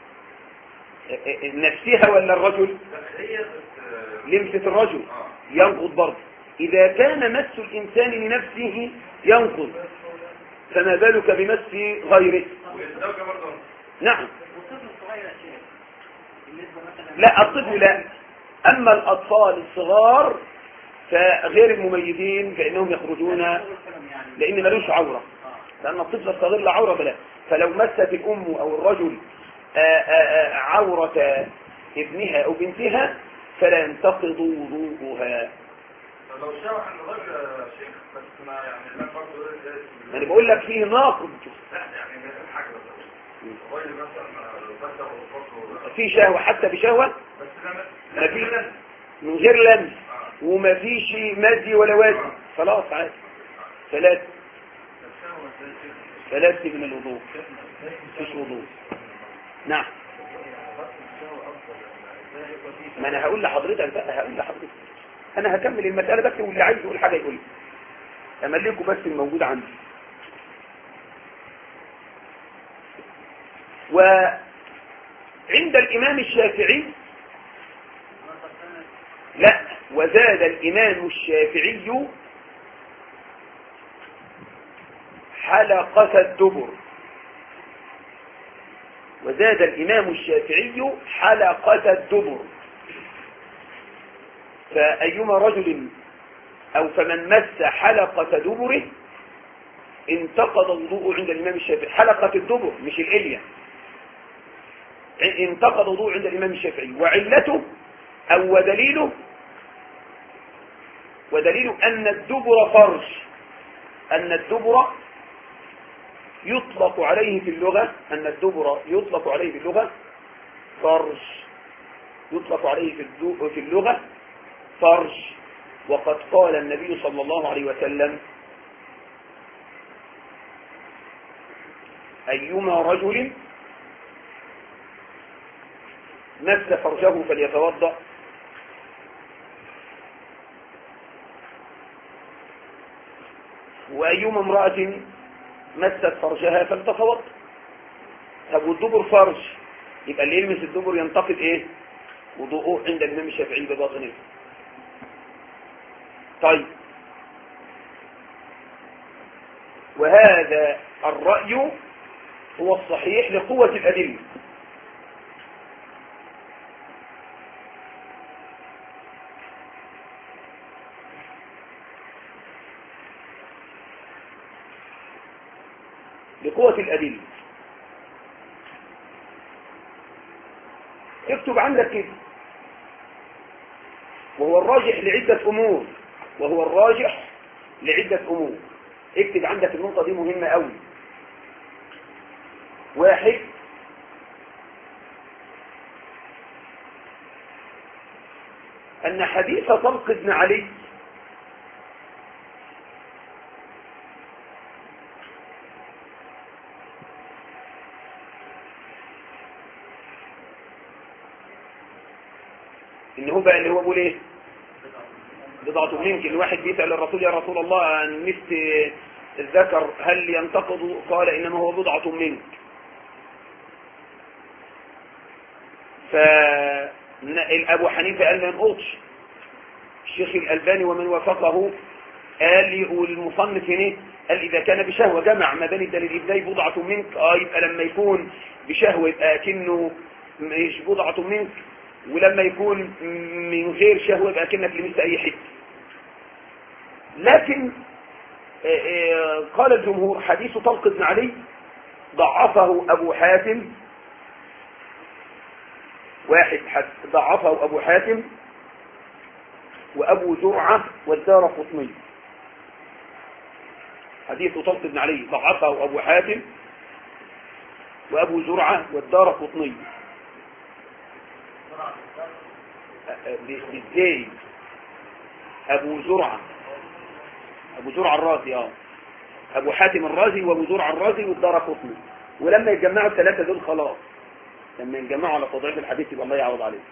نفسها ولا الرجل؟ لا هي بس آه، لمسة الرجل اه ينقض برضه. إذا كان مس الإنسان لنفسه ينقض، فما بالك بمس غيره؟ والزوجة برضه نعم. والطفل الصغير يا شيخ بالنسبة مثلا لا الطفل لا، أما الأطفال الصغار فغير المميزين فإنهم يخرجون، لأن ملوش عورة، لأن الطفل الصغير لا عورة بلا. فلو مست الأم أو الرجل آآ آآ عورة ابنها أو بنتها فلا ينتقض وضوءها. طب لو شاوح عند الراجل يا شيخ بس ما يعني لا برضه يقول لك ما أنا بقول لك فيه ناقض، لا يعني من الحاجة بس الراجل مثلا بس برضه في شهوة حتى بشهوة بس لا ما فيش من غير لمس اه وما فيش مزي ولا وزن، خلاص عادي. ثلاث ثلاث من الوضوء مفيش وضوء. نعم. ما انا هقول لحضرتك بقى، هقول لحضرتك انا هكمل المسألة بس، واللي عايز يقول حاجة يقول، املكوا بس الموجود عندي. وعند الامام الشافعي لا، وزاد الامام الشافعي حلقة الدبر، وزاد الإمام الشافعي حلقة الدبر. فأيما رجل أو فمن مس حلقة دبره انتقض وضوءه عند الإمام الشافعي. حلقة الدبر مش الإلية، انتقض وضوءه عند الإمام الشافعي. وعلته أو ودليله ودليله أن الدبر فرج، أن الدبر يطلق عليه في اللغة، أن الدبر يطلق عليه في اللغة فرج، يطلق عليه في اللغة فرج. وقد قال النبي صلى الله عليه وسلم أيما رجل مس فرجه فليتوضأ، وأيما امرأة مست فرجها فلتتوضأ. طب والدبر فرج، يبقى اللي يلمس الدبر ينتقد ايه؟ وضوءه عند الإمام الشافعي بباطنه. طيب، وهذا الرأي هو الصحيح لقوة الأدلة. لقوة الأدلة. اكتب عندك كده، وهو الراجح لعدة أمور، وهو الراجح لعدة أمور. اكتب عندك النقطة دي مهمة قوي. واحد، أن حديث طلق بن علي إن هو بقى اللي هو بيقول إيه؟ بضعة منك. الواحد بيسأل الرسول يا رسول الله عن مس الذكر هل ينتقض؟ قال إنما هو بضعة منك. فأبو حنيفة قال ما ينقضش. الشيخ الألباني ومن وافقه قال لي، والمصنف هنا قال إذا كان بشهوة جمع ما بين الدليل إزاي بضعة منك، آه يبقى لما يكون بشهوة يبقى كأنه مش بضعة منك، ولما يكون من غير شهوة يبقى كأنك لمست أي حته. لكن قال الجمهور حديث طلق بن علي ضعفه أبو حاتم، واحد ضعفه أبو حاتم وأبو زرعة والدارقطني. حديث طلق بن علي ضعفه أبو حاتم وأبو زرعة والدارقطني. بالزاي أبو زرعة، أبو زرعة الرازي اه ابو حاتم الرازي وابو زرع الرازي والدارقطني. ولما يتجمعوا الثلاثه دول خلاص، لما يتجمعوا على تضعيف الحديث يبقى الله يعوض عليه.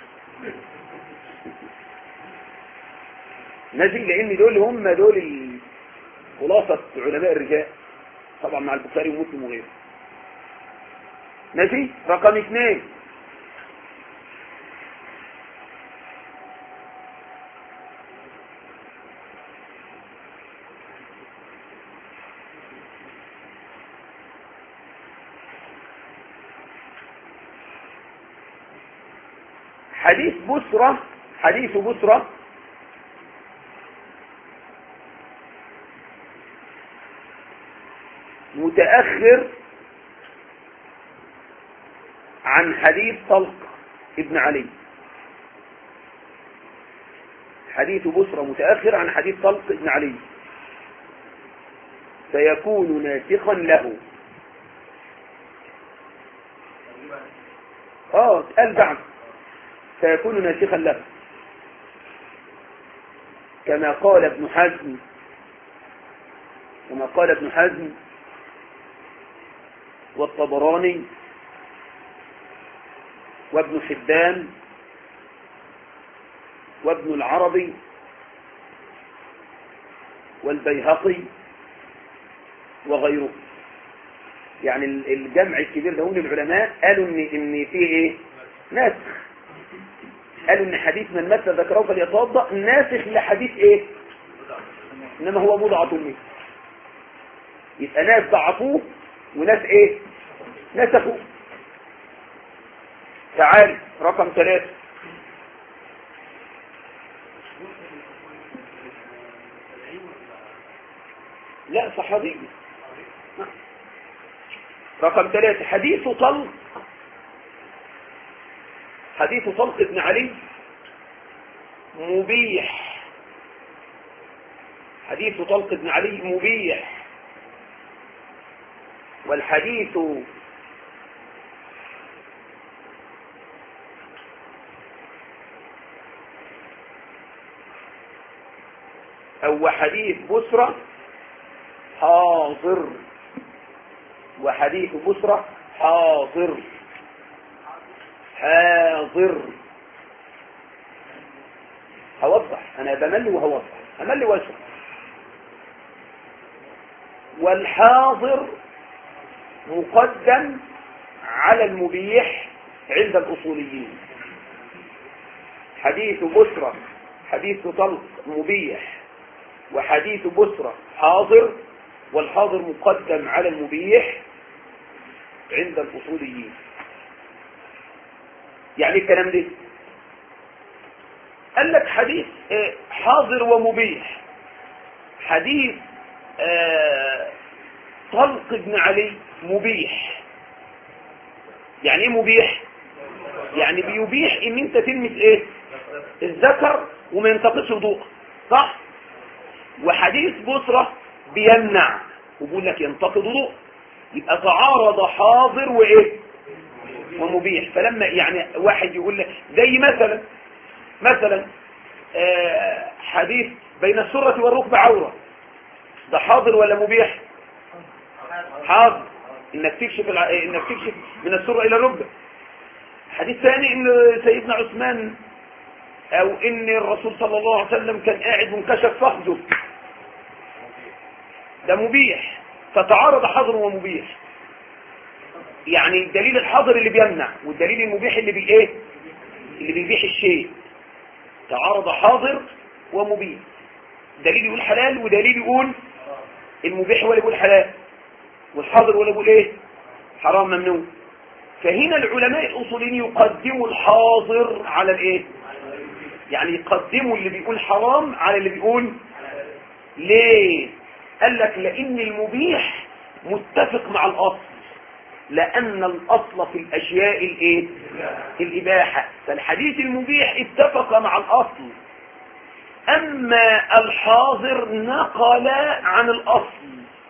ماشي، لان دول هم دول خلاصه علماء الرجال طبعا مع البخاري ومسلم وغيره. ماشي. رقم اثنين، حديث بسرة حديث بسرة متأخر عن حديث طلق ابن علي. حديث بسرة متأخر عن حديث طلق ابن علي فيكون ناسخا له. اه قال بعد فيكون ناسخا له، كما قال ابن حزم كما قال ابن حزم والطبراني وابن حبان وابن العربي والبيهقي وغيره. يعني الجمع الكبير ده من العلماء قالوا ان ان فيه ايه ناسخ، قالوا ان حديث من مات ذكره فليتوضا ناسخ لحديث ايه انما هو بضعة منه. يبقى ناس ضعفوه وناس ايه نسخوا. تعال رقم ثلاثة، لا صحابي. رقم ثلاثة، حديث طلق حديث طلق ابن علي مبيح. حديث طلق ابن علي مبيح، والحديث أو حديث بسرة حاضر وحديث بسرة حاضر حاضر هوضح، أنا بمل وهوضح، أمل واشرح. والحاضر مقدم على المبيح عند الأصوليين. حديث بسرة حديث طلق مبيح، وحديث بسرة حاضر، والحاضر مقدم على المبيح عند الأصوليين. يعني الكلام ده قال لك حديث حاضر ومبيح. حديث طلق ابن علي مبيح. يعني ايه مبيح؟ يعني بيبيح ان انت تلمس ايه الذكر وما ينتقصش وضوء، صح؟ وحديث بسرة بيمنع وبيقول لك ينتقض وضوء. يبقى تعارض حاضر وايه ومبيح. فلما يعني واحد يقول لك زي مثلا مثلا آه حديث بين السرة والركبة عورة، ده حاضر ولا مبيح؟ حاضر، انك تكشف الع... انك تكشف من السرة الى الركبة. حديث ثاني ان سيدنا عثمان او ان الرسول صلى الله عليه وسلم كان قاعد وانكشف فخذه، ده مبيح. فتعارض حاضر ومبيح. يعني الدليل الحاضر اللي بيمنع والدليل المبيح اللي بي ايه اللي بيبيح الشيء. تعارض حاضر ومبيح، دليل يقول حلال ودليل يقول المبيح هو اللي يقول حلال، والحاضر هو اللي يقول ايه حرام ممنوع. فهنا العلماء الاصوليين يقدموا الحاضر على الايه، يعني يقدموا اللي بيقول حرام على اللي بيقول. ليه؟ قال لك لان المبيح متفق مع الاصل، لان الاصل في الاشياء الايه الاباحه. فالحديث المبيح اتفق مع الاصل، اما الحاضر نقل عن الاصل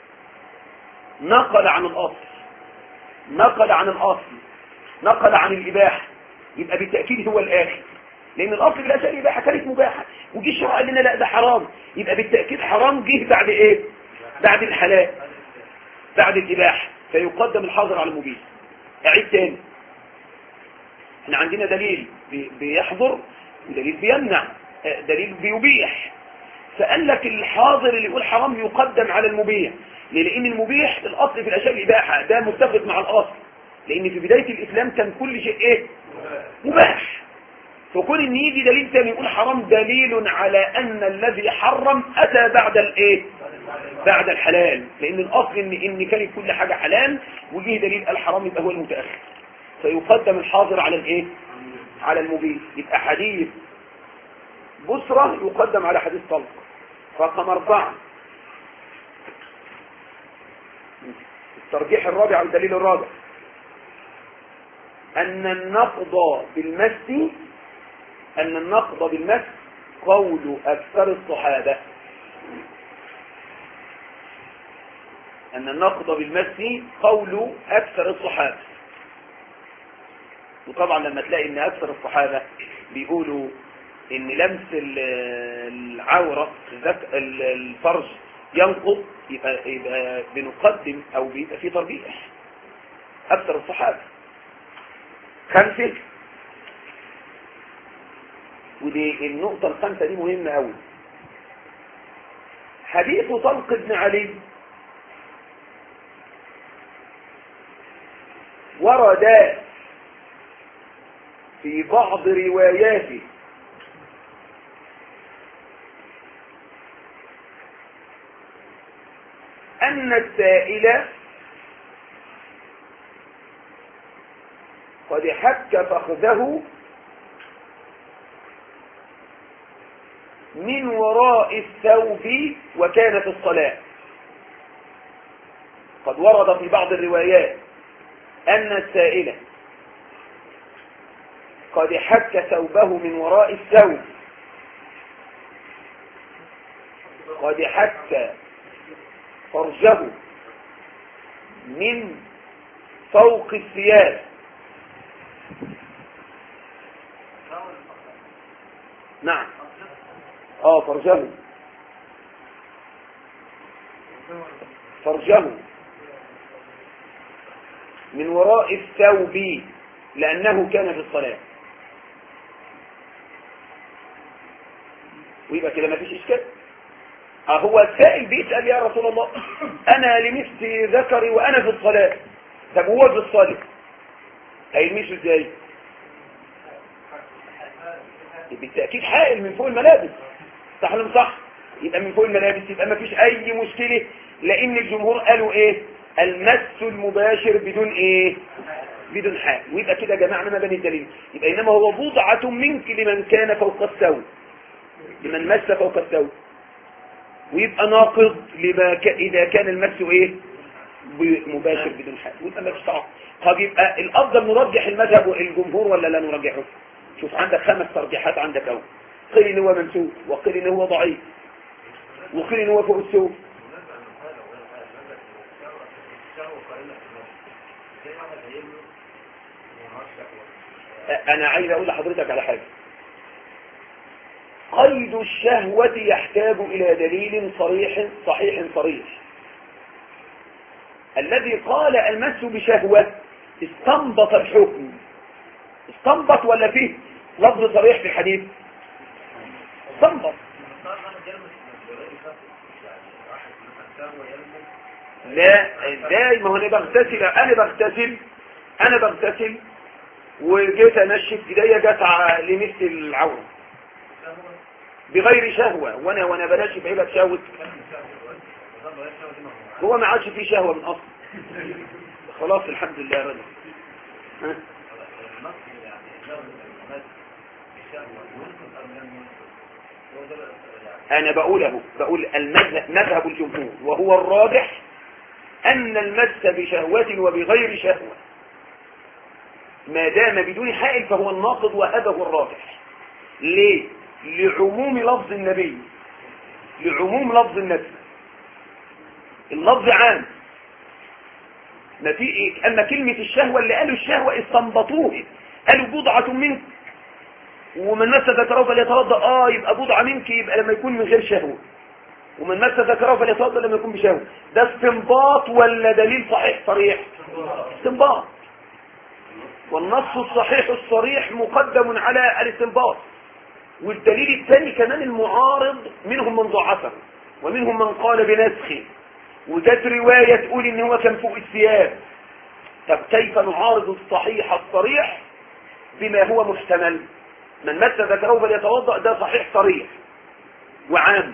نقل عن الاصل نقل عن الاصل نقل عن الاباحه. يبقى بالتاكيد هو الاخر، لان الاصل في الاشياء الاباحه كانت مباحه، وجي الشرع قال لنا لا ده حرام، يبقى بالتاكيد حرام جه بعد ايه بعد الحلال بعد الإباحة، فيقدم الحاضر على المبيح. أعيد تاني، احنا عندنا دليل بيحضر ودليل بيمنع، دليل بيبيح، فقال لك الحاضر اللي يقول حرام يقدم على المبيح. لأن المبيح الأصل في الأشياء الإباحة، ده متفق مع الأصل، لأن في بداية الإسلام كان كل شيء إيه؟ مباح. فكون إن يجي دليل تاني يقول حرام دليل على أن الذي حرم أتى بعد الإيه؟ بعد الحلال، لأن الأصل إن, إن كانت كل حاجة حلال، وجيه دليل الحرام يبقى هو المتأخر، فيقدم الحاضر على الإيه؟ على المبيح. يبقى حديث بصرة يقدم على حديث طلق. رقم أربعة، الترجيح الرابع والدليل الرابع، أن النقض بالمس أن النقض بالمس قول أكثر الصحابة. أن النقض بالمس قول أكثر الصحابة. وطبعا لما تلاقي أن أكثر الصحابة بيقولوا أن لمس العورة الفرج ينقض، يبقى, يبقى بنقدم أو بيبقى فيه ترجيح أكثر الصحابة. خمسة، ودي النقطة الخامسة دي مهمة أوي، حديث طلق بن علي ورد في بعض رواياته أن السائل قد حك فخذه من وراء الثوب وكان في الصلاة. قد ورد في بعض الروايات أن السائل قد حك ثوبه من وراء الثوب، قد حك فرجه من فوق الثياب. نعم، اه فرجه فرجه من وراء الثوب لأنه كان في الصلاة. ويبقى كده ما فيش إشكال. هو السائل بيسأل يا رسول الله أنا لمست ذكري وأنا في الصلاة. طب هو في الصلاة هيلمسه ازاي؟ بالتأكيد حائل من فوق الملابس، صح ولا مش صح؟ يبقى من فوق الملابس، يبقى ما فيش أي مشكلة، لأن الجمهور قالوا إيه؟ المس المباشر بدون إيه؟ بدون حائل. ويبقى كده جمعنا ما بين الدليل. يبقى إنما هو بضعة منك لمن كان فوق الثوب، لمن مس فوق الثوب، ويبقى ناقض لما ك... إذا كان المس إيه؟ مباشر بدون حائل، ويبقى ما فيش طعام. طب يبقى الأفضل نرجح المذهب الجمهور ولا لا نرجحه؟ شوف عندك خمس ترجيحات عندك اهو، قيل ان هو منسوب، وقيل ان هو ضعيف، وقيل ان هو فوق السوق. انا عايز اقول لحضرتك على حاجه، قيد الشهوة يحتاج الى دليل صريح صحيح صريح. الذي قال المس بشهوة استنبط الحكم، استنبط ولا فيه لفظ صريح في الحديث؟ استنبط. لا ازاي؟ ما هو انا بغتسل انا بغتسل انا بغتسل وجيت انشف ايديا جت لمس العوره بغير شهوه، وانا وانا بنشف ايه بتشاوت؟ هو ما عادش فيه شهوه من اصل، خلاص الحمد لله يا رجل. ها انا بقوله بقول المذهب مذهب الجمهور وهو الراجح ان المس بشهوة وبغير شهوة ما دام بدون حائل فهو الناقض، وهذا هو الراجح. ليه؟ لعموم لفظ النبي، لعموم لفظ النبي، اللفظ عام ما في إيه؟ اما كلمة الشهوة اللي قالوا الشهوة استنبطوه، قالوا بضعة منك ومن مس ذكره فليتوضا، اه يبقى بضعة منك، يبقى لما يكون من غير شهوة. ومن مس ذكره فليتوضا لم يكن بشهوه. ده استنباط ولا دليل صحيح صريح؟ استنباط. والنص الصحيح الصريح مقدم على الاستنباط. والدليل الثاني كمان المعارض منهم من ضعفه ومنهم من قال بنسخه، وجت روايه تقول ان هو كان فوق الثياب. طب كيف نعارض الصحيح الصريح بما هو محتمل؟ من مس ذكره فليتوضا ده صحيح صريح وعام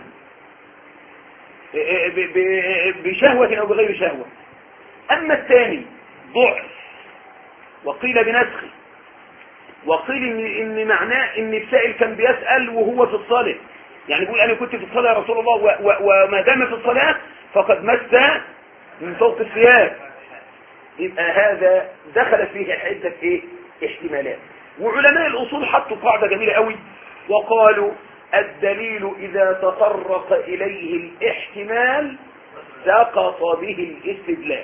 بشهوة أو بغير شهوة. أما الثاني ضعف وقيل بنسخه، وقيل إن, إن معناه إن السائل كان بيسأل وهو في الصلاة، يعني بيقول أنا كنت في الصلاة يا رسول الله وما دام في الصلاة فقد مس من فوق الثياب. يبقى هذا دخل فيه عدة إيه؟ احتمالات. وعلماء الأصول حطوا قاعدة جميلة قوي وقالوا الدليل إذا تطرق إليه الاحتمال سقط به الاستدلال.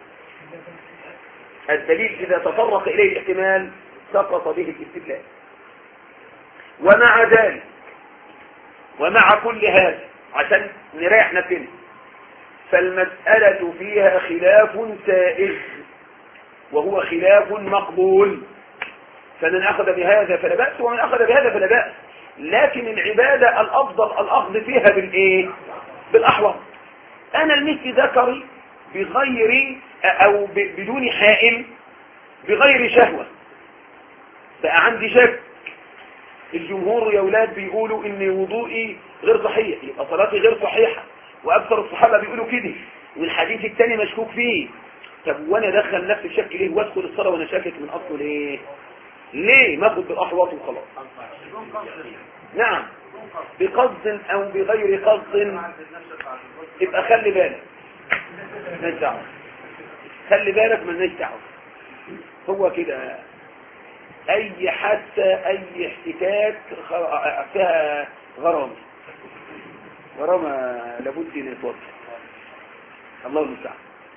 الدليل إذا تطرق إليه الاحتمال سقط به الاستدلال. ومع ذلك ومع كل هذا عشان نريح نفسنا فالمسألة فيها خلاف سائغ وهو خلاف مقبول، فمن أخذ بهذا فلا بأس ومن أخذ بهذا فلا بأس. لكن العبادة الأفضل الأخذ فيها بالإيه؟ بالأحوط. أنا لمست ذكري بغير أو بدون حائل بغير شهوة، بقى عندي شك. الجمهور يا أولاد بيقولوا إن وضوئي غير صحيح، يبقى صلاتي غير صحيحة، وأكثر الصحابة بيقولوا كده، والحديث الثاني مشكوك فيه. طب وأنا دخل نفسي شك ليه وأدخل الصلاة وأنا شاكك من أصله ليه؟ ليه ما أخذ بالأحوط وخلاص؟ نعم بقصد أو بغير قصد. يبقى خلي بالك مالناش دعوة، خلي بالك مالناش دعوة. هو كده أي حادثة أي احتكاك فيها غرامة، غرامة لابد أن يتوقف. الله المستعان.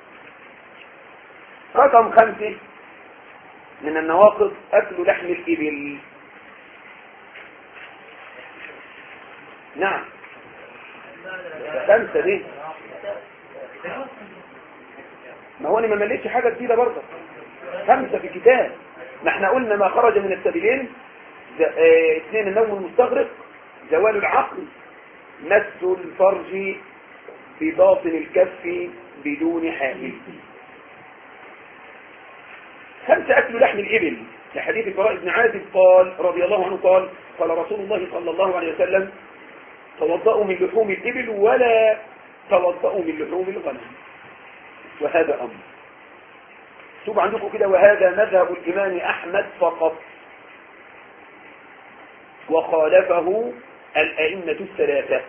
رقم خمسة من النواقض أكل لحم الإبل. نعم خمسة دي ما هو أنا ما مليتش حاجة جديدة برضه، خمسة في الكتاب. ما احنا قلنا ما خرج من السبيلين اه اثنين النوم المستغرق، زوال العقل، مس الفرج بباطن الكف بدون حائل. خمسة أكل لحم الإبل. لحديث البراء بن عازب قال رضي الله عنه قال قال رسول الله صلى الله عليه وسلم توضأوا من لحوم الإبل ولا توضأوا من لحوم الغنم. وهذا أمر شوف عندكم كده، وهذا مذهب الإمام أحمد فقط، وخالفه الأئمة الثلاثة.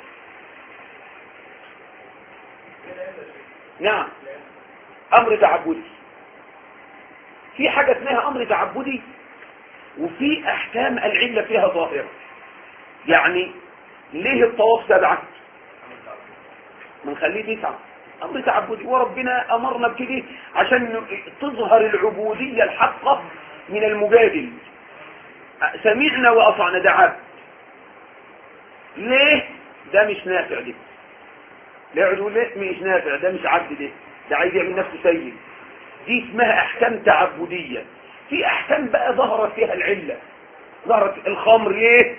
نعم أمر تعبدي. في حاجة اسمها أمر تعبدي وفي أحكام العلة فيها ظاهرة. يعني ليه الطواف سبعة من خليه تسعة؟ أمر تعبدي، وربنا أمرنا بكده عشان تظهر العبودية الحقة من المجادل. سمعنا وأطعنا، ده عبد. ليه؟ ده مش نافع ده. لا يقعدوا ليه مش نافع، ده مش عبد، ده ده عايز يعمل نفسه سيد. دي اسمها أحكام تعبدية. في أحكام بقى ظهرت فيها العلة. ظهرت الخمر ليه؟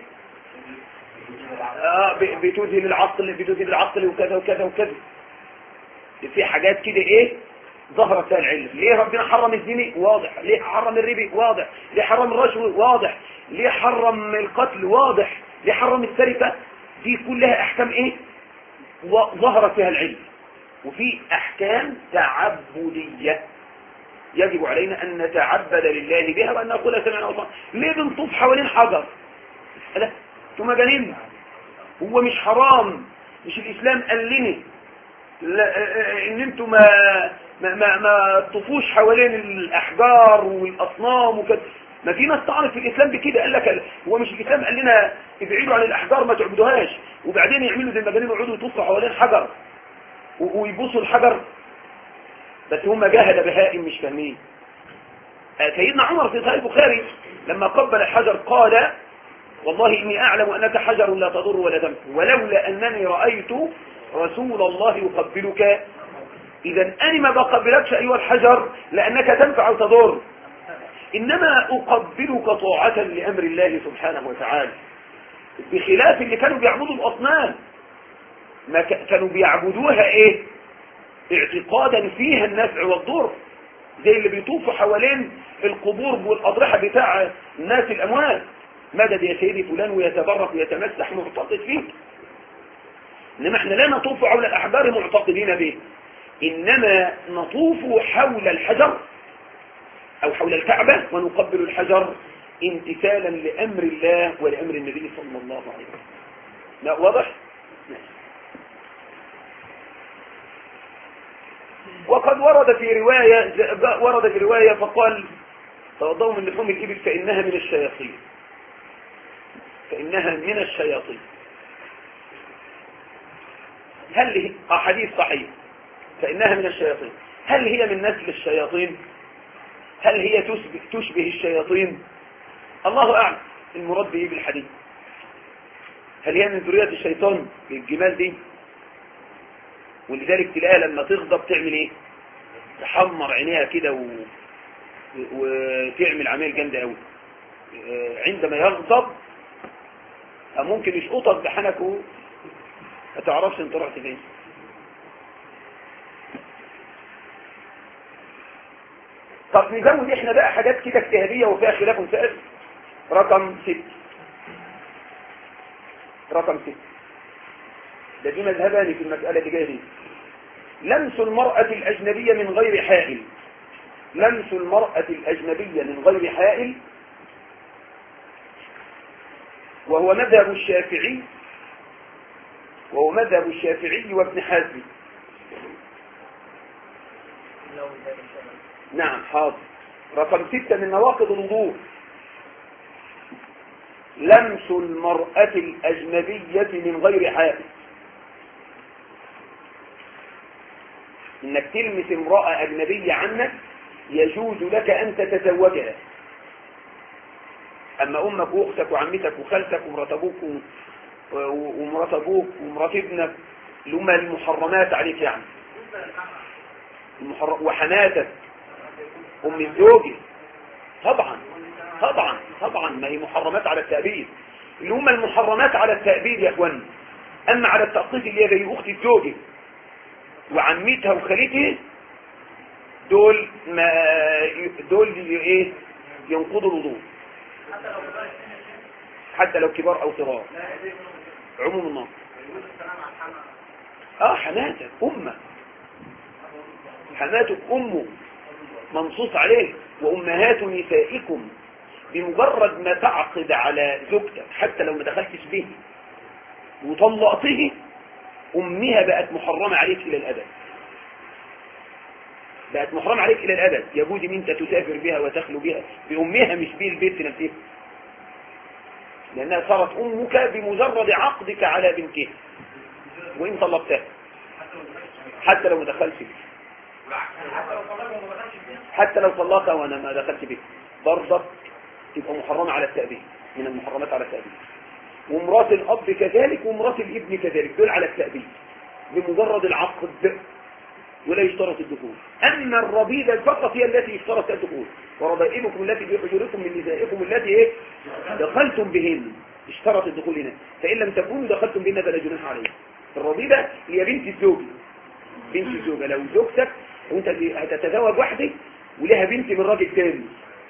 آه بتذهب العقل بتذهب العقل وكذا وكذا وكذا. في حاجات كده ايه ظهرت فيها العلة. ليه ربنا حرم الزنا؟ واضح. ليه حرم الربا؟ واضح. ليه حرم الرشوة؟ واضح. ليه حرم القتل؟ واضح. ليه حرم السرقة؟ دي كلها أحكام ايه ظهرت فيها العلة. وفي أحكام تعبدية يجب علينا أن نتعبد لله بها وأن نقول سمعنا وأطعنا. ليه بنطوف حوالين حجر؟ لا انتوا مجانين. هو مش حرام، مش الإسلام قال لنا ان انتوا ما ما ما, ما تطوفوش حوالين الأحجار والأصنام وكده. ما في ناس تعرف في الإسلام بكده، قال لك هو مش الإسلام قال لنا ابعدوا عن الأحجار ما تعبدوهاش، وبعدين يعملوا زي المجانين ويقعدوا يطوفوا حوالين حجر ويبوسوا الحجر. بس هم جاهل بهائم مش فاهمين. سيدنا عمر في صحيح البخاري لما قبل الحجر قال والله إني أعلم أنك حجر لا تضر ولا تنفع ولولا أنني رأيت رسول الله يقبلك. إذا أنا ما بقبلكش أيها الحجر لأنك تنفع وتضر، إنما أقبلك طاعة لأمر الله سبحانه وتعالى، بخلاف اللي كانوا بيعبدوا الأصنام. ما كانوا بيعبدوها إيه؟ اعتقادا فيها النفع والضر، زي اللي بيطوفوا حوالين القبور والأضرحة بتاع الناس الأموات، مدد يا سيدي فلان، ويتبرك ويتمسح معتقد فيه. إنما احنا لا نطوف حول الأحجار معتقدين به، إنما نطوف حول الحجر أو حول الكعبة ونقبل الحجر امتثالا لأمر الله ولأمر النبي صلى الله عليه وسلم. لا واضح؟ وقد ورد في رواية ورد في رواية فقال توضؤوا من لحوم الإبل فإنها من الشياطين، فإنها من الشياطين. هل هي حديث صحيح فإنها من الشياطين، هل هي من نسل الشياطين؟ هل هي تشبه, تشبه الشياطين؟ الله أعلم المراد به بالحديث. هل هي من ذرية الشيطان الجمال دي؟ ولذلك تلاقيها لما تغضب تعمل ايه؟ تحمر عينيها كده و... وتعمل عمل جامده قوي. عندما يغضب ممكن يشقطك بحنكه ما تعرفش انت رحت فين. طب نزود احنا بقى حاجات كده اجتهاديه وفيها خلاف مسائل. رقم ست رقم ست ده دي مذهباني في المسألة اللي جايه دي. لمس المرأة الأجنبية من غير حائل، لمس المرأة الأجنبية من غير حائل، وهو مذهب الشافعي وهو مذهب الشافعي وابن حزم. نعم حاضر. رقم ستة من نواقض الوضوء لمس المرأة الأجنبية من غير حائل، انك تلمس امرأة اجنبية عنك يجوز لك ان تتزوجها. اما امك واختك وعمتك وخالتك ومرات ابوك ومرات ابوك ومرات ابنك اللي هم المحرمات عليك يعني، وحماتك ام الزوجة طبعا طبعا طبعا ما هي محرمات على التأبيد، اللي هم المحرمات على التأبيد يا اخوان. اما على التأقيت اللي هي زي اخت الزوجة وعمتها وخالتها دول ما دول ايه ينقضوا الوضوء حتى لو كبار او صغار عموم النص. اه حماتك امك، حماتك امه منصوص عليه. وامهات نسائكم، بمجرد ما تعقد على زوجتك حتى لو ما دخلتش به وطلقته امها بقت محرمة عليك الى الابد، بقت محرمة عليك الى الابد. يجوز ان انت تسافر بها وتخلو بها بامها مش بيه البيت نفسه، لانها صارت امك بمجرد عقدك على بنتها وان طلقتها حتى لو ما دخلت بها، حتى لو طلقها وانا ما دخلت بها برضه تبقى محرمة على التأبيد، من المحرمات على التأبيد. ومرات الأب كذلك ومرات الابن كذلك، دول على التأبيد بمجرد العقد ولا يشترط الدخول. أما الربيبة فقط هي التي يشترط الدخول. وربائبكم التي في حجوركم من نسائكم التي ايه دخلتم بهن اشترط الدخول هنا، فإن لم تكونوا دخلتم بهن فلا جناح عليه. الربيبة هي بنت الزوج، بنت الزوجة لو زوجتك وانت هتتزوج واحدة ولها بنت من راجل ثاني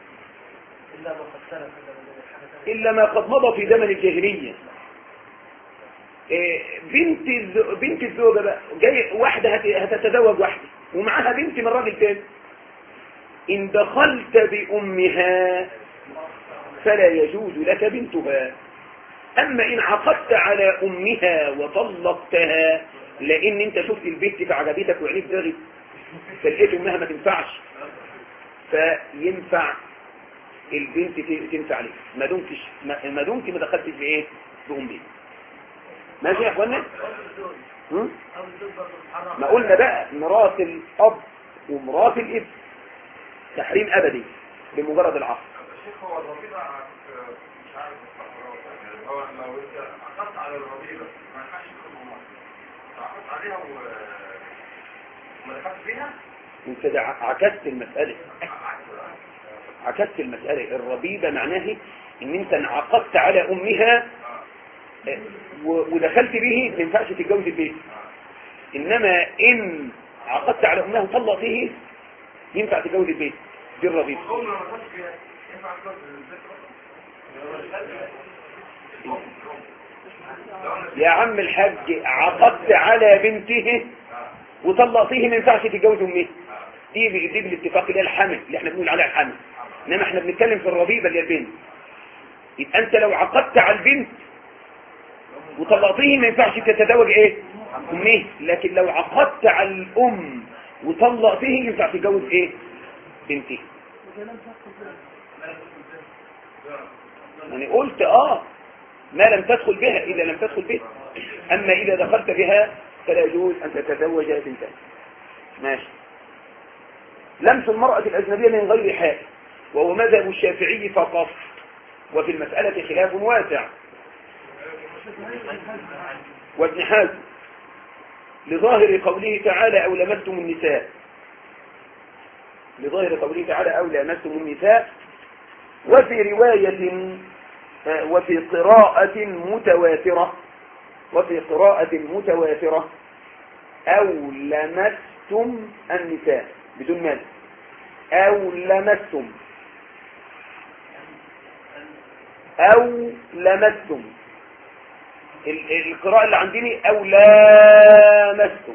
إلا ما قد مضى في زمن الجاهلية. بنت بنت الزوجة بقى جاي واحدة هتتزوج واحدة ومعها بنت من راجل ثاني، إن دخلت بأمها فلا يجوز لك بنتها. أما إن عقدت على أمها وطلقتها لأن أنت شفت البنت فعجبتك وعينيك دغت فلقيت أمها ما تنفعش، فينفع البنت تنفع لك ما دمتش ما دمت ما دخلتش بايه بأمها. ماشي يا اخوانا؟ ما قلنا بقى مرات الاب ومرات الابن تحريم ابدي بمجرد العقد. الشيخ هو الربيبة مش عارف الصحراء، هو لو انت اخذت على الربيبة ما ينفعش تدخل مصر، اخذت عليها وما دخلتش فيها؟ انت ده عكست المسألة عكست المسألة. الربيبة معناه ان انت انعقدت على امها ودخلت به ما ينفعش تتجوز البيت، انما ان عقدت على امها وطلق فيه ينفع تتجوز البيت. دي الربيبة. يا عم الحاج عقدت على بنته وطلقتيه ما ينفعش تتجوز امها، دي دي بالاتفاق اللي هي الحمل اللي احنا بنقول عليها الحمل، انما احنا بنتكلم في الربيبة اللي هي البنت. يبقى انت لو عقدت على البنت وطلقتيه ما ينفعش تتزوج ايه امه، لكن لو عقدت على الام وطلقتيه ينفع تتجوز ايه بنته. يعني قلت اه ما لم تدخل بها اذا لم تدخل بها، اما اذا دخلت بها فلا يجوز ان تتزوج بنتها. ماشي. لمس المرأة الأجنبية من غير حائل وهو مذهب الشافعي فقط، وفي المسألة خلاف واسع. وابن حزم لظاهر قوله تعالى أو لمستم النساء، لظاهر قوله تعالى أو لمستم النساء، وفي رواية وفي قراءة متواترة وفي قراءة متواترة أو لمستم النساء بدون مد، أو لمستم أو لمستم. القراءة اللي عندني أو لامستم،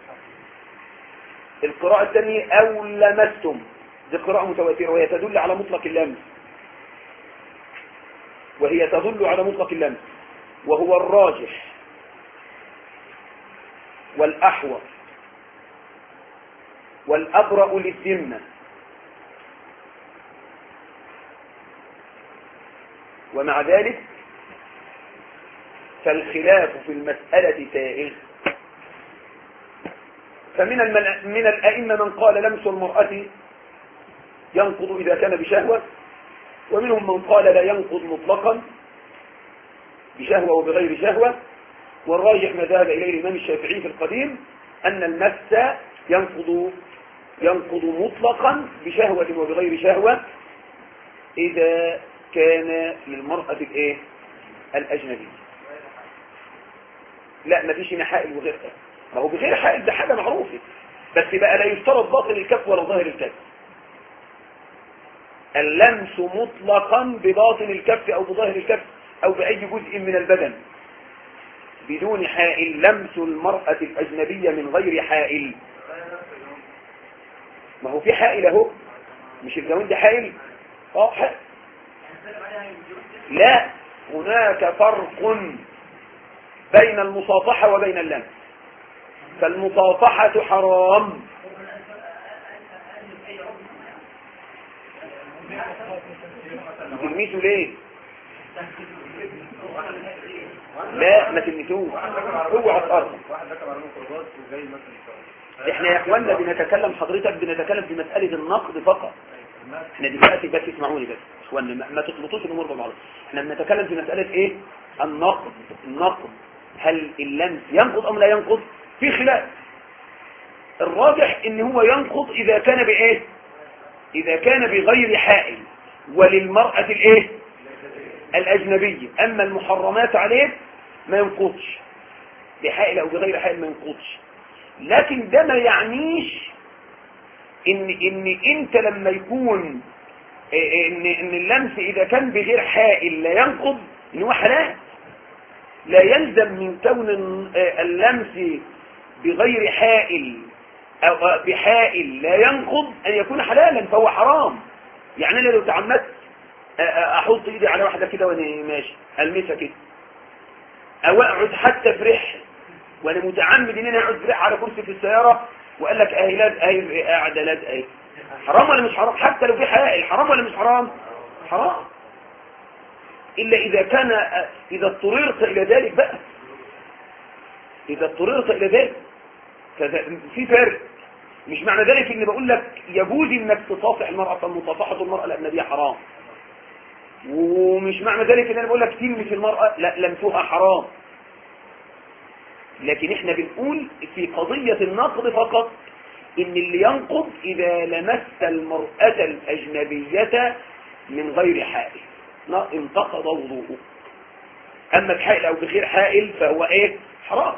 القراءة الثانية أو لمستم، دي قراءة متواترة وهي تدل على مطلق اللمس، وهي تدل على مطلق اللمس وهو الراجح والأحوط والأبرأ للذمة. ومع ذلك فالخلاف في المسألة سائغ، فمن من الأئمة من قال لمس المرأة ينقض إذا كان بشهوة، ومنهم من قال لا ينقض مطلقا بشهوة وبغير شهوة، والراجح ما ذهب إليه الإمام الشافعي في القديم أن المس ينقض ينقض مطلقا بشهوة وبغير شهوة إذا كان للمرأة الإيه الأجنبية. لا ما فيش هنا حائل وغير حائل، ما هو بغير حائل ده حاجة معروفة، بس بقى لا يشترط باطن الكف ولا ظاهر الكف. اللمس مطلقا بباطن الكف أو بظاهر الكف أو بأي جزء من البدن بدون حائل. لمس المرأة الأجنبية من غير حائل، ما هو في حائل اهو، مش الجوان ده حائل؟ اه حائل. لا، هناك فرق بين المصافحة وبين اللمس، فالمصافحة حرام. تلمسوا ليه؟ لا ما تلمسوش، اوعى تقرب. احنا يا اخواننا بنتكلم، حضرتك بنتكلم في مسألة النقد فقط. احنا دلوقتي بس اسمعوني بس اخواننا، ما تخلطوش الامور ببعض. احنا بنتكلم في مسألة ايه؟ النقد. النقد هل اللمس ينقض ام لا ينقض؟ في خلاف. الراجح ان هو ينقض اذا كان بايه؟ اذا كان بغير حائل وللمرأة الايه الاجنبية. اما المحرمات عليه ما ينقضش بحائل او بغير حائل، ما ينقضش. لكن ده ما يعنيش ان ان انت لما يكون ان ان اللمس اذا كان بغير حائل لا ينقض ان هو حلال. لا يلزم من كون اللمس بغير حائل او بحائل لا ينقض ان يكون حلالا، فهو حرام. يعني انا لو تعمدت احط ايدي على واحده كده وانا ماشي المسها كده، او اقعد حتى في ريح وانا متعمد ان انا اقعد في ريح على كرسي في السياره وقال لك اهي لاد اهي قاعده لاد اهي، حرام ولا مش حرام؟ حتى لو في حائل حرام ولا مش حرام؟ حرام. الا اذا كان اذا اضطررت الى ذلك بقى، اذا اضطررت الى ذلك في فرق. مش معنى ذلك اني بقول لك يجوز انك تصافح المرأة، فالمصافحة المرأة الأجنبية حرام. ومش معنى ذلك ان انا بقول لك تلمس المرأة لا لمسها حرام، لكن احنا بنقول في قضية النقض فقط ان اللي ينقض اذا لمست المرأة الاجنبية من غير حائل انتقض وضوءه. اما بحائل او بغير حائل فهو ايه حرام.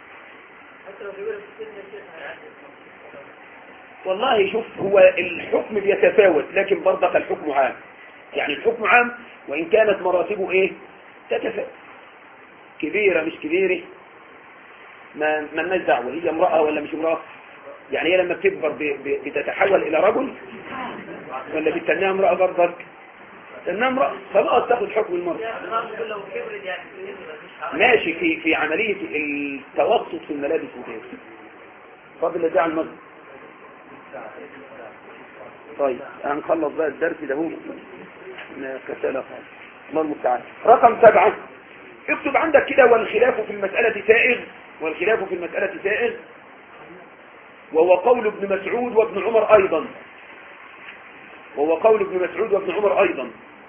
والله شوف هو الحكم بيتفاوت لكن برضك الحكم عام، يعني الحكم عام وان كانت مراتبه ايه تتفاوت، كبيرة مش كبيرة ما مالناش دعوة، هي امرأة ولا مش امرأة، يعني هي لما بتكبر ب... ب... بتتحول الى رجل ولا بتتنها امرأة برضك تنها امرأة خلاص تاخد حكم المرأة. ماشي في في عملية التوسط في الملابس وكده. فاضل ده على المسجد. طيب هنخلص بقى الدرس ده هو كسالة خالص. الله المستعان. رقم سبعة اكتب عندك كده والخلاف في المسألة سائغ، والخلاف في المسألة سائغ وهو قول ابن مسعود وابن عمر أيضا، وهو قول ابن مسعود وابن عمر أيضا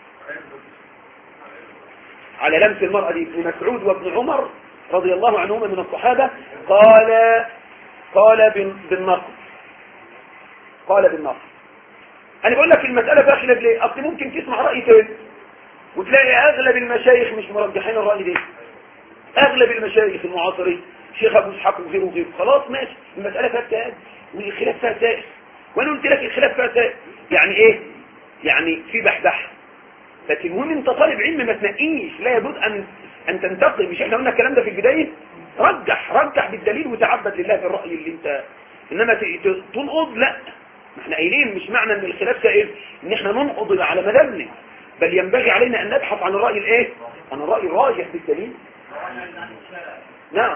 على لمس المرأة دي. ابن مسعود وابن عمر رضي الله عنهما من الصحابة قال قال بالنقض، قال بالنقض. أنا بقول لك المسألة فيها خلاف ليه؟ أصل ممكن تسمع رأي تاني وتلاقي أغلب المشايخ مش مرجحين الرأي ده، أغلب المشايخ المعاصرين شيخ أبو إسحاق وغيره وغيره خلاص ماشي المسألة فيها اجتهاد والخلاف فيها سائر، وأنا قلت لك الخلاف فيها سائر يعني إيه؟ يعني في بحبح، لكن المهم أنت طالب علم ما تنقيش، لا يجوز أن أن تنتقي. مش إحنا قلنا الكلام ده في البداية؟ رجح رجح بالدليل وتعبد لله في الرأي اللي أنت، إنما تنقض لا. ما احنا قايلين مش معنى ان الخلاف سائر ان احنا ننقض على مذهبنا، بل ينبغي علينا ان نبحث عن الرأي الايه عن الرأي الراجح بالدليل. نعم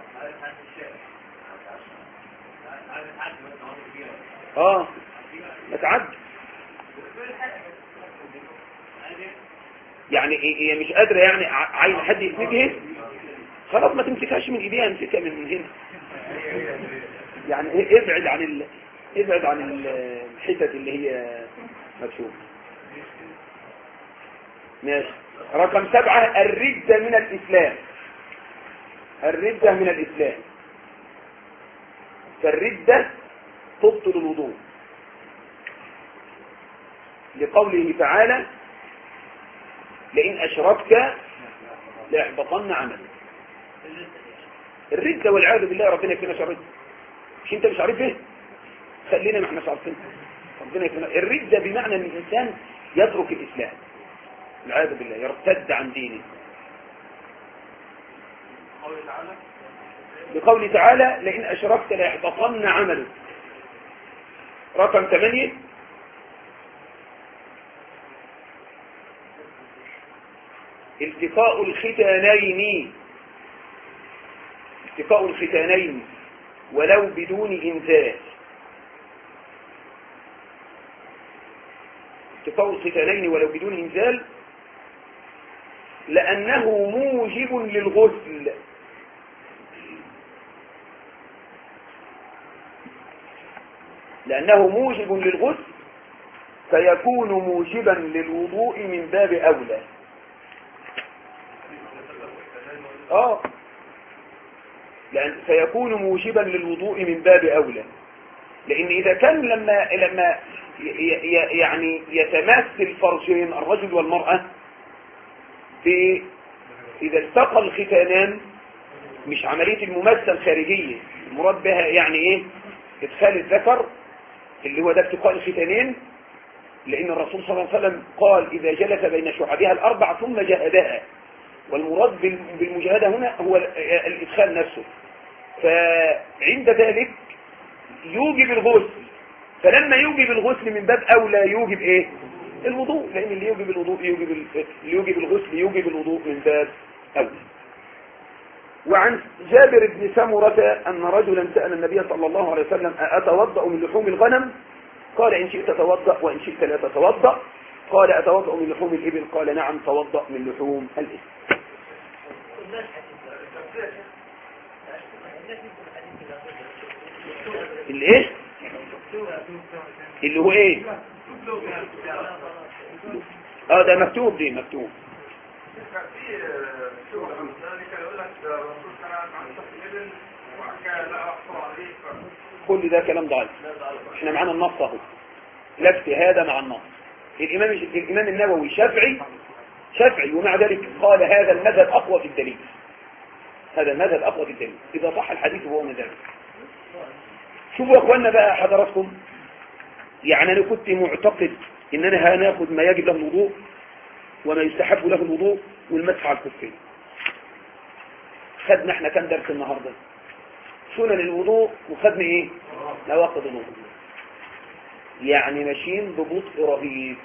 اه نتعد يعني هي مش قادرة يعني عايز حد يمسكها خلاص ما تمسكهاش من ايديها، امسكها من هنا يعني ابعد عن ال... ابعد عن الحتت اللي هي مكشوفة. ماشي. رقم سبعة الردة من الإسلام، الردة من الإسلام. فالردة تبطل الوضوء لقوله تعالى لئن أشركت ليحبطن عملك. الردة والعياذ بالله ربنا يكفينا شر. مش انت مش عارف ايه؟ خلينا ما احناش عارفين. ربنا يكفينا. الردة بمعنى ان الانسان يترك الاسلام والعياذ بالله، يرتد عن دينه. بقوله تعالى لئن أشركت ليحبطن عملك. رقم ثمانية التقاء الختانين، التقاء الختانين ولو بدون إنزال. التقاء الختانين ولو بدون إنزال لأنه موجب للغسل، لأنه موجب للغسل فيكون موجبا للوضوء من باب أولى. آه لأن فيكون موجبا للوضوء من باب أولى، لأن إذا كان لما لما يعني يتماس الفرجين الرجل والمرأة في إذا التقى الختانان، مش عملية المماسة الخارجية المراد بها يعني إيه إدخال الذكر اللي هو ده التقاء الختانين، لأن الرسول صلى الله عليه وسلم قال إذا جلس بين شعبها الأربع ثم جهدها، والمراد بالمجاهدة هنا هو الإدخال نفسه. فعند ذلك يوجب الغسل، فلما يوجب الغسل من باب أولى يوجب إيه الوضوء، لأن اللي يوجب الوضوء يوجب اللي يوجب الغسل يوجب الوضوء من باب أولى. وعن جابر بن سمرة أن رجلا سأل النبي صلى الله عليه وسلم أتوضأ من لحوم الغنم؟ قال إن شئت توضأ وإن شئت لا تتوضأ. قال أتوضأ من لحوم الإبل؟ قال نعم توضأ من لحوم الإبل. اللي إيه؟ اللي هو إيه؟ اه ده مكتوب، دي مكتوب. كان في شغل مثلا كان يقول لك الرسول كان عن شخص ابن وبعد كده لا احصل عليه ف- كل ده كلام ضعيف. احنا معانا النص اهو، لا اجتهاد مع النص. الامام الامام النووي شافعي شافعي ومع ذلك قال هذا المذهب اقوى في الدليل، هذا المذهب اقوى في الدليل اذا صح الحديث وهو مذهب. شوفوا يا اخوانا بقى حضراتكم، يعني انا كنت معتقد ان انا هناخد ما يجب له الوضوء وما يستحب له الوضوء والمسح على الكفين. خدنا احنا كام درس النهارده؟ سنن الوضوء، وخدنا ايه؟ نواقض الوضوء. يعني ماشيين ببطء رهيب،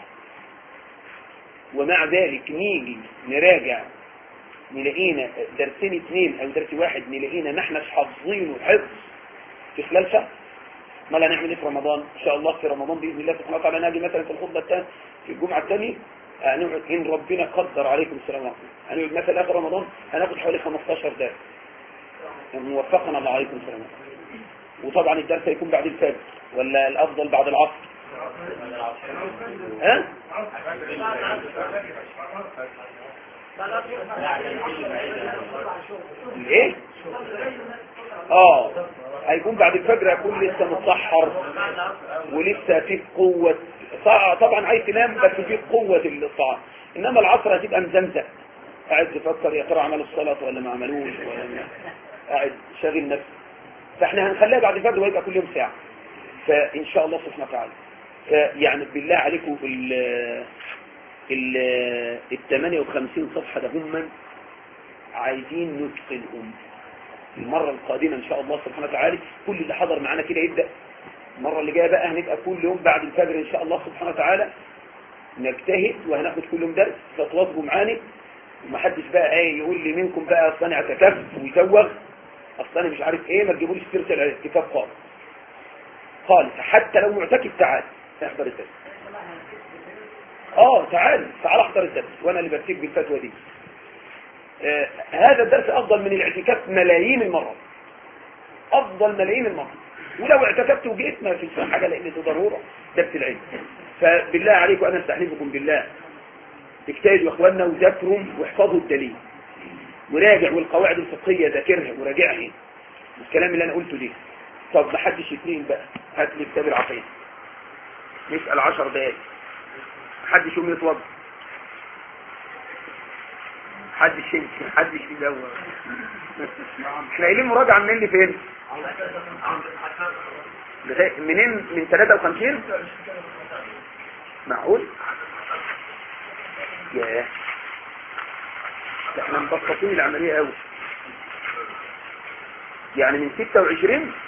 ومع ذلك نيجي نراجع نلاقينا درسين اثنين او درس واحد نلاقينا ما احناش حافظينه حفظ في خلال شهر. ما لا نعمل ايه في رمضان؟ ان شاء الله في رمضان باذن الله سبحانه وتعالى ناجي مثلا في الخطبه الثانيه في الجمعه الثانيه هنقعد ان ربنا قدر عليكم السلام عليكم، هنقعد مثلا اخر رمضان هناخد حوالي خمستاشر درس موفقنا الله عليكم السلام عليكم. وطبعا الدرس هيكون بعد الفجر ولا الافضل بعد العصر؟ ها؟ ايه؟ اه هيكون بعد الفجر، هيكون لسه متسحر ولسه فيه قوة، طبعا عايز تنام بس فيه قوة الطعام. انما العصر هتبقى مزمزق، قاعد تفكر يا ترى عملوا الصلاة ولا ما عملوش، ولا قاعد شاغل نفسه. فاحنا هنخليها بعد الفجر ويبقى كل يوم ساعة فان شاء الله سبحانه وتعالى. فيعني بالله عليكم ال ال ال ثمانية وخمسين صفحة ده هم عايزين نتقنهم المرة القادمة ان شاء الله سبحانه وتعالى. كل اللي حضر معانا كده يبدأ المرة اللي جاية بقى هنبقى كل يوم بعد الفجر ان شاء الله سبحانه وتعالى نجتهد وهناخد كل يوم درس فتواظبوا معانا. ومحدش بقى ايه يقول لي منكم بقى اصل انا اعتكف ويزوغ، اصل انا مش عارف ايه، ما تجيبوليش سيره الاعتكاف خالص خالص. حتى لو معتكف تعال احضر الدرس. اه تعال تعال احضر الدرس وانا اللي برتب بالفتوى دي. آه هذا الدرس افضل من الاعتكاف ملايين المرات، افضل ملايين المرات. ولو اعتكفت وجيت ما فيش حاجه لان ده ضروره درس العلم. فبالله عليكم انا استحلفكم بالله اجتهدوا يا اخواننا وذاكروا واحفظوا الدليل وراجع، والقواعد الفقهيه ذاكرها وراجعها الكلام اللي انا قلته ده. طب ما حدش يتنين بقى، هات لي كتاب العقيده نسال عشر دقائق، حدش يقوم يتوضا، حدش يمشي، حدش يدور. احنا قايلين مراجعه منين لفين؟ منين؟ من ثلاثة وخمسين؟ معقول؟ ياه احنا مبسطين العمليه قوي. يعني من ستة وعشرين